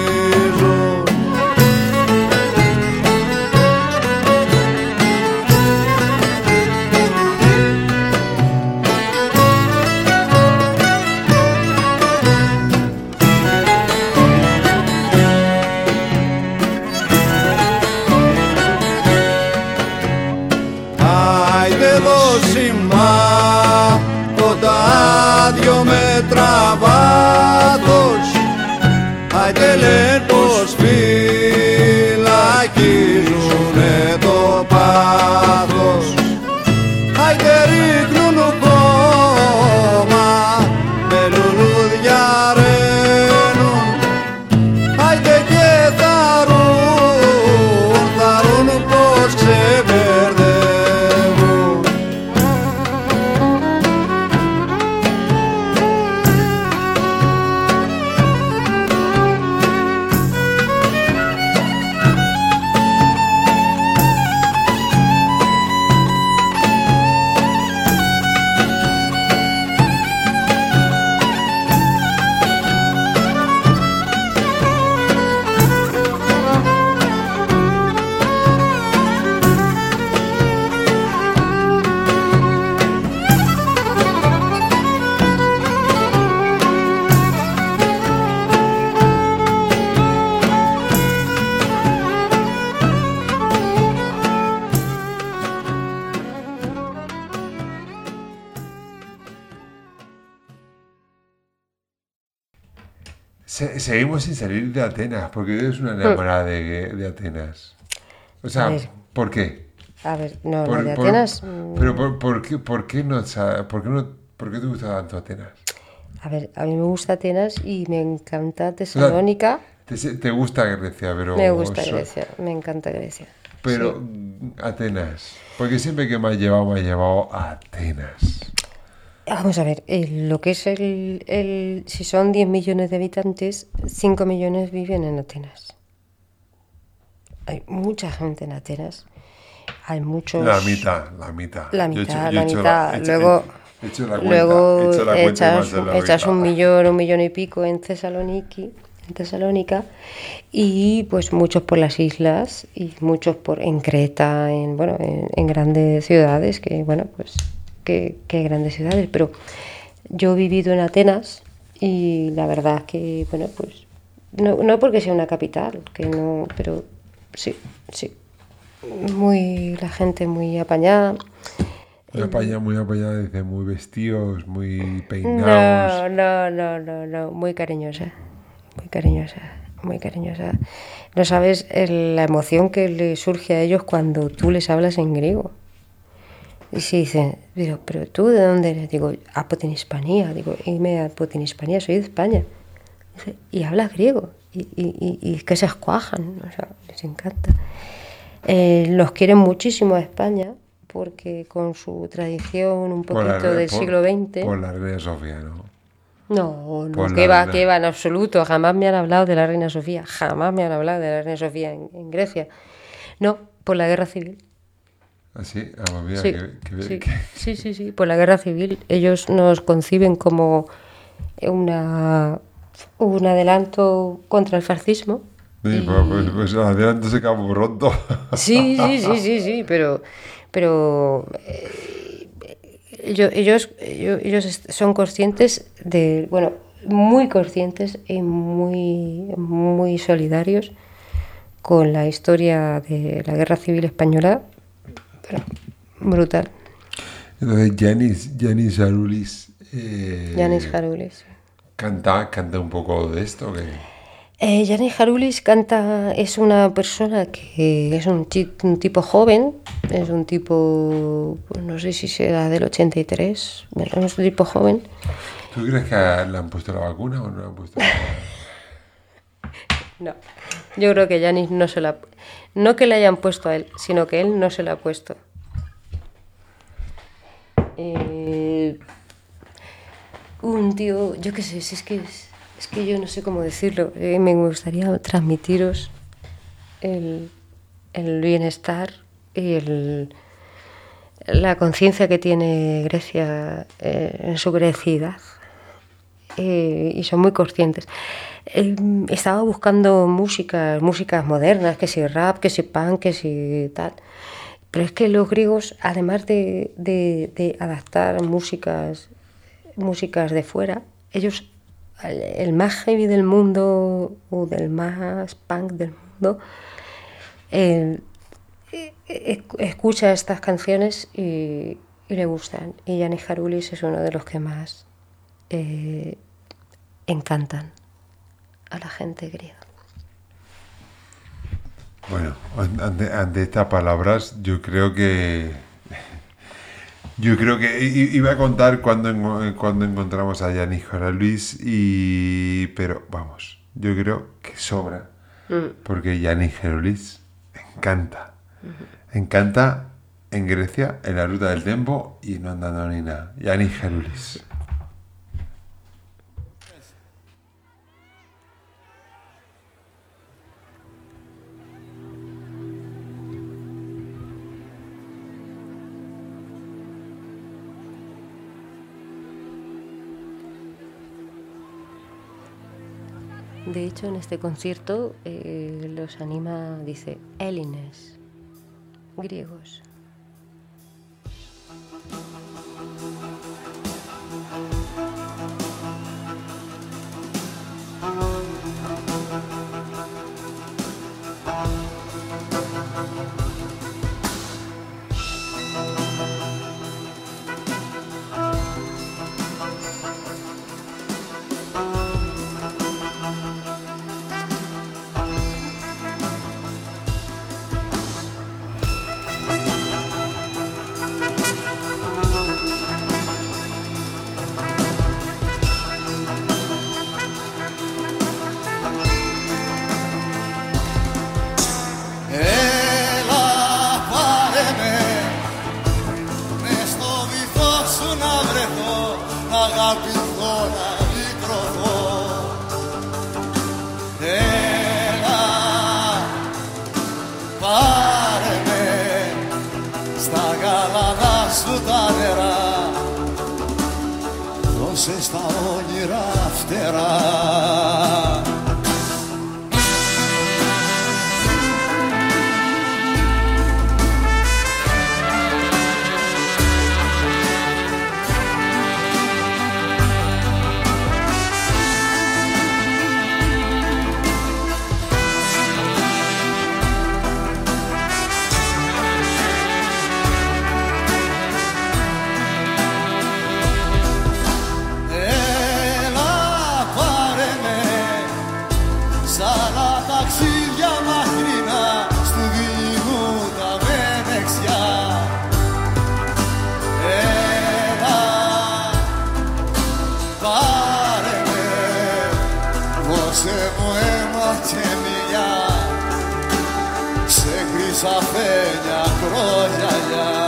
Speaker 8: Δυο μέτρα βάθος, άιντε λένε πως φυλακίζουνε το πάθος. Άιντε ρίχνουν κόμμα, με λουλούδια ρένουν. Άιντε και θαρούν, θαρούν πως ξεμπερδεύουν.
Speaker 3: Se- seguimos sin salir de Atenas, porque tú eres una enamorada de, de Atenas. O sea,
Speaker 4: A ver.
Speaker 3: ¿por qué?
Speaker 4: A ver, no,
Speaker 3: Por-
Speaker 4: lo de
Speaker 3: por-
Speaker 4: Atenas. mm,
Speaker 3: pero por, por qué, por qué no, sa- por qué no, por qué te gusta tanto Atenas?
Speaker 4: A ver, a mí me gusta Atenas y me encanta Tesalónica.
Speaker 3: Te, se- te gusta Grecia, pero
Speaker 4: Me gusta
Speaker 3: so-
Speaker 4: Grecia, me encanta Grecia.
Speaker 3: Pero
Speaker 4: Sí.
Speaker 3: mm, Atenas, porque siempre que me has llevado me has llevado a Atenas.
Speaker 4: Vamos a ver, eh, lo que es el, el- si son diez millones de habitantes, cinco millones viven en Atenas. Hay mucha gente en Atenas. Hay muchos.
Speaker 3: La mitad, la mitad.
Speaker 4: La
Speaker 3: Yo he
Speaker 4: mitad,
Speaker 3: hecho- yo
Speaker 4: la
Speaker 3: he hecho
Speaker 4: mitad.
Speaker 3: he hecho-
Speaker 4: Luego,
Speaker 3: he hecho la cuenta,
Speaker 4: luego
Speaker 3: he hecho la cuenta y
Speaker 4: echas,
Speaker 3: más de la
Speaker 4: echas un
Speaker 3: mitad.
Speaker 4: millón, un millón y pico en Tesaloniki, en Tesalónica, y pues muchos por las islas y muchos por en Creta, en bueno, en, en grandes ciudades, que bueno, pues que, que grandes ciudades. Pero yo he vivido en Atenas y la verdad es que bueno, pues no, no porque sea una capital, que no, pero sí, sí, muy la gente muy apañada.
Speaker 3: Muy apañada, muy apañada, dice, muy vestidos, muy
Speaker 4: No,
Speaker 3: peinados.
Speaker 4: no, no, no, no, muy cariñosa, muy cariñosa, muy cariñosa. No sabes el- la emoción que le surge a ellos cuando tú les hablas en griego. Y se dicen, digo, pero tú de dónde eres? Digo, από την Ισπανία, digo, είμαι από την España, soy de España. Dice, y hablas griego, y, y, y, y es que se escuajan, o sea, les encanta. Eh, los quieren muchísimo a España, porque con su tradición un
Speaker 3: Por la
Speaker 4: poquito
Speaker 3: re-
Speaker 4: del
Speaker 3: por-
Speaker 4: siglo veinte.
Speaker 3: Por la reina Sofía, ¿no?
Speaker 4: No, no,
Speaker 3: Por
Speaker 4: que
Speaker 3: la
Speaker 4: va,
Speaker 3: reina.
Speaker 4: que va, en absoluto. Jamás me han hablado de la reina Sofía. Jamás me han hablado de la reina Sofía en, en Grecia. No, por la guerra civil.
Speaker 3: Ah, sí, ah, pues mira,
Speaker 4: Sí,
Speaker 3: que, que-
Speaker 4: sí,
Speaker 3: que-
Speaker 4: sí, sí, sí, por la guerra civil. Ellos nos conciben como una, un adelanto contra el fascismo.
Speaker 3: Sí,
Speaker 4: Y-
Speaker 3: pues, pues, pues adelante se acabó pronto.
Speaker 4: Sí, sí, sí, sí, sí, pero, pero eh, ellos, ellos, ellos son conscientes de, bueno, muy conscientes y muy, muy solidarios con la historia de la Guerra Civil Española, pero brutal.
Speaker 3: Entonces, Yanis, Yanis Harulis. Eh,
Speaker 4: Yanis Harulis.
Speaker 3: Canta, canta un poco de esto. ¿Qué?
Speaker 4: Eh, Yanis Harulis canta, es una persona que es un, chi, un tipo joven, es un tipo, pues no sé si será del ochenta y tres, bueno, es un tipo joven.
Speaker 3: ¿Tú crees que le han puesto la vacuna o no le han puesto la vacuna?
Speaker 4: No, yo creo que Yanis no se la... No que le hayan puesto a él, sino que él no se la ha puesto. Eh, un tío, yo qué sé, si es que, es, es que yo no sé cómo decirlo. Eh, me gustaría transmitiros el, el bienestar y el, la conciencia que tiene Grecia eh, en su grecidad. Eh, y son muy conscientes. Eh, estaba buscando músicas, músicas modernas, que si rap, que si punk, que si tal. Pero es que los griegos, además de, de, de adaptar músicas, músicas de fuera, ellos, el, el más heavy del mundo o del más punk del mundo, eh, eh, escucha estas canciones y, y le gustan. Y Yanis Harulis es uno de los que más eh, encantan a la gente griega.
Speaker 3: Bueno, ante, ante estas palabras, yo creo que yo creo que iba a contar cuando, cuando encontramos a Yanis Harulis, y pero vamos, yo creo que sobra, mm. porque Yanis Harulis encanta, uh-huh. encanta en Grecia, en la ruta del tempo y no andando ni nada. Yanis Harulis.
Speaker 4: De hecho, en este concierto eh, los anima, dice, Élines, griegos.
Speaker 8: Στα όνειρα φτερά. Σαφένια κρογιαλιά.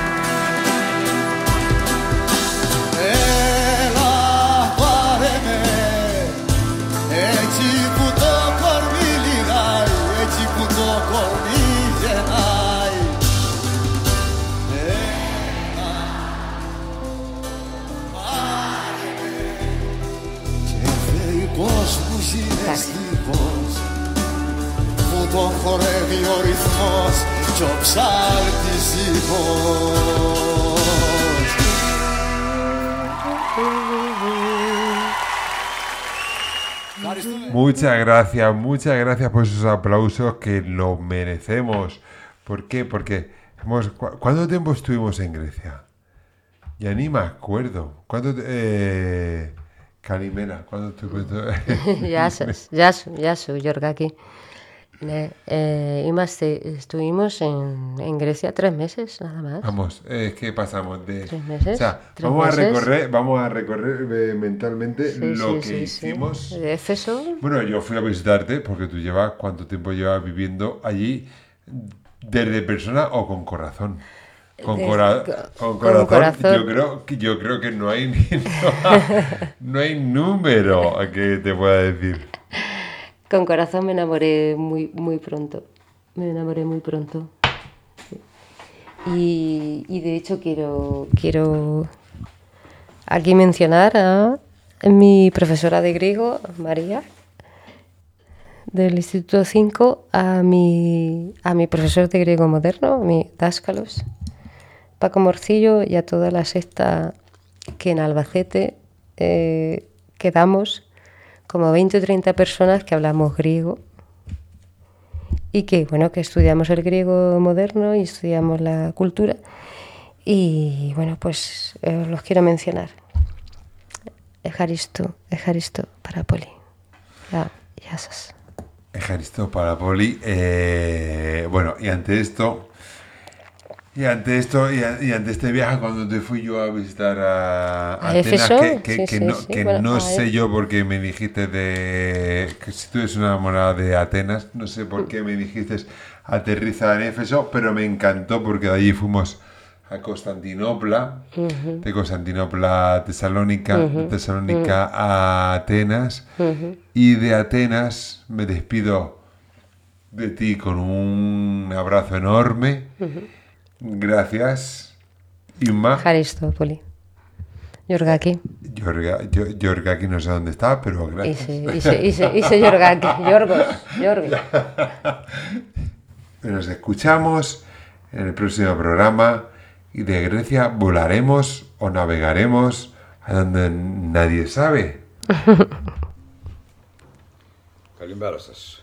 Speaker 8: Έλα πάρε με ανέβει ο ρυθμός κι ο ψάλτης ζητός.
Speaker 3: Muchas gracias, muchas gracias por esos aplausos que lo merecemos. ¿Por qué? Porque hemos, ¿cu- ¿cuánto tiempo estuvimos en Grecia? Ya ni me acuerdo. ¿Cuánto? Eh, Calimera, ¿cuánto estuvimos?
Speaker 4: Γεια σας, γεια σου, γεια σου Γιωργάκη. Ναι, ε, είμαστε, estuvimos en, en Grecia tres meses nada más.
Speaker 3: Vamos, es que pasamos de...
Speaker 4: Tres meses,
Speaker 3: O sea,
Speaker 4: tres
Speaker 3: vamos a
Speaker 4: meses.
Speaker 3: recorrer, vamos a recorrer eh, mentalmente
Speaker 4: Sí,
Speaker 3: lo
Speaker 4: sí,
Speaker 3: que
Speaker 4: sí, sí.
Speaker 3: hicimos.
Speaker 4: De Éfeso.
Speaker 3: Bueno, yo fui a visitarte porque tú llevas, ¿cuánto tiempo llevas viviendo allí? ¿Desde persona o con corazón? Con,
Speaker 4: Desde-
Speaker 3: cora-
Speaker 4: con
Speaker 3: con corazón,
Speaker 4: corazón.
Speaker 3: Yo, creo, que- yo creo que no hay, ni- no, no hay número que te pueda decir.
Speaker 4: Con corazón me enamoré muy, muy pronto. Me enamoré muy pronto. Sí. Y, y de hecho quiero, quiero aquí mencionar a mi profesora de griego, María, del Instituto cinco, a mi, a mi profesor de griego moderno, a mi Dáskalos, Paco Morcillo, y a toda la secta que en Albacete eh, quedamos como veinte o treinta personas que hablamos griego y que, bueno, que estudiamos el griego moderno y estudiamos la cultura. Y, bueno, pues eh, los quiero mencionar. Ejaristo, Ejaristo Parapoli. Ya, ya sabes.
Speaker 3: Ejaristo para Poli. Eh, bueno, y ante esto, y ante esto, y, a- y ante este viaje, cuando te fui yo a visitar a,
Speaker 4: ¿A
Speaker 3: Atenas,
Speaker 4: Éfeso?
Speaker 3: que, que,
Speaker 4: Sí,
Speaker 3: que
Speaker 4: sí,
Speaker 3: no,
Speaker 4: sí,
Speaker 3: que
Speaker 4: bueno,
Speaker 3: no
Speaker 4: a
Speaker 3: sé
Speaker 4: Éfeso.
Speaker 3: yo porque me dijiste de que si tú eres una enamorada de Atenas, no sé por qué me dijiste aterriza en Éfeso, pero me encantó porque de allí fuimos a Constantinopla, de Constantinopla a Tesalónica, de Tesalónica a Atenas, y de Atenas me despido de ti con un abrazo enorme. Gracias, Inma.
Speaker 4: Ejaristo Poli. Yorgaki.
Speaker 3: Yorga, Yo- Yorgaki no sé dónde está, pero gracias.
Speaker 4: Ise, ise, ise, ise Yorgaki. Yorgos, Yorgos.
Speaker 3: Nos escuchamos en el próximo programa y de Grecia volaremos o navegaremos a donde nadie sabe.
Speaker 2: Καλημέρα σας.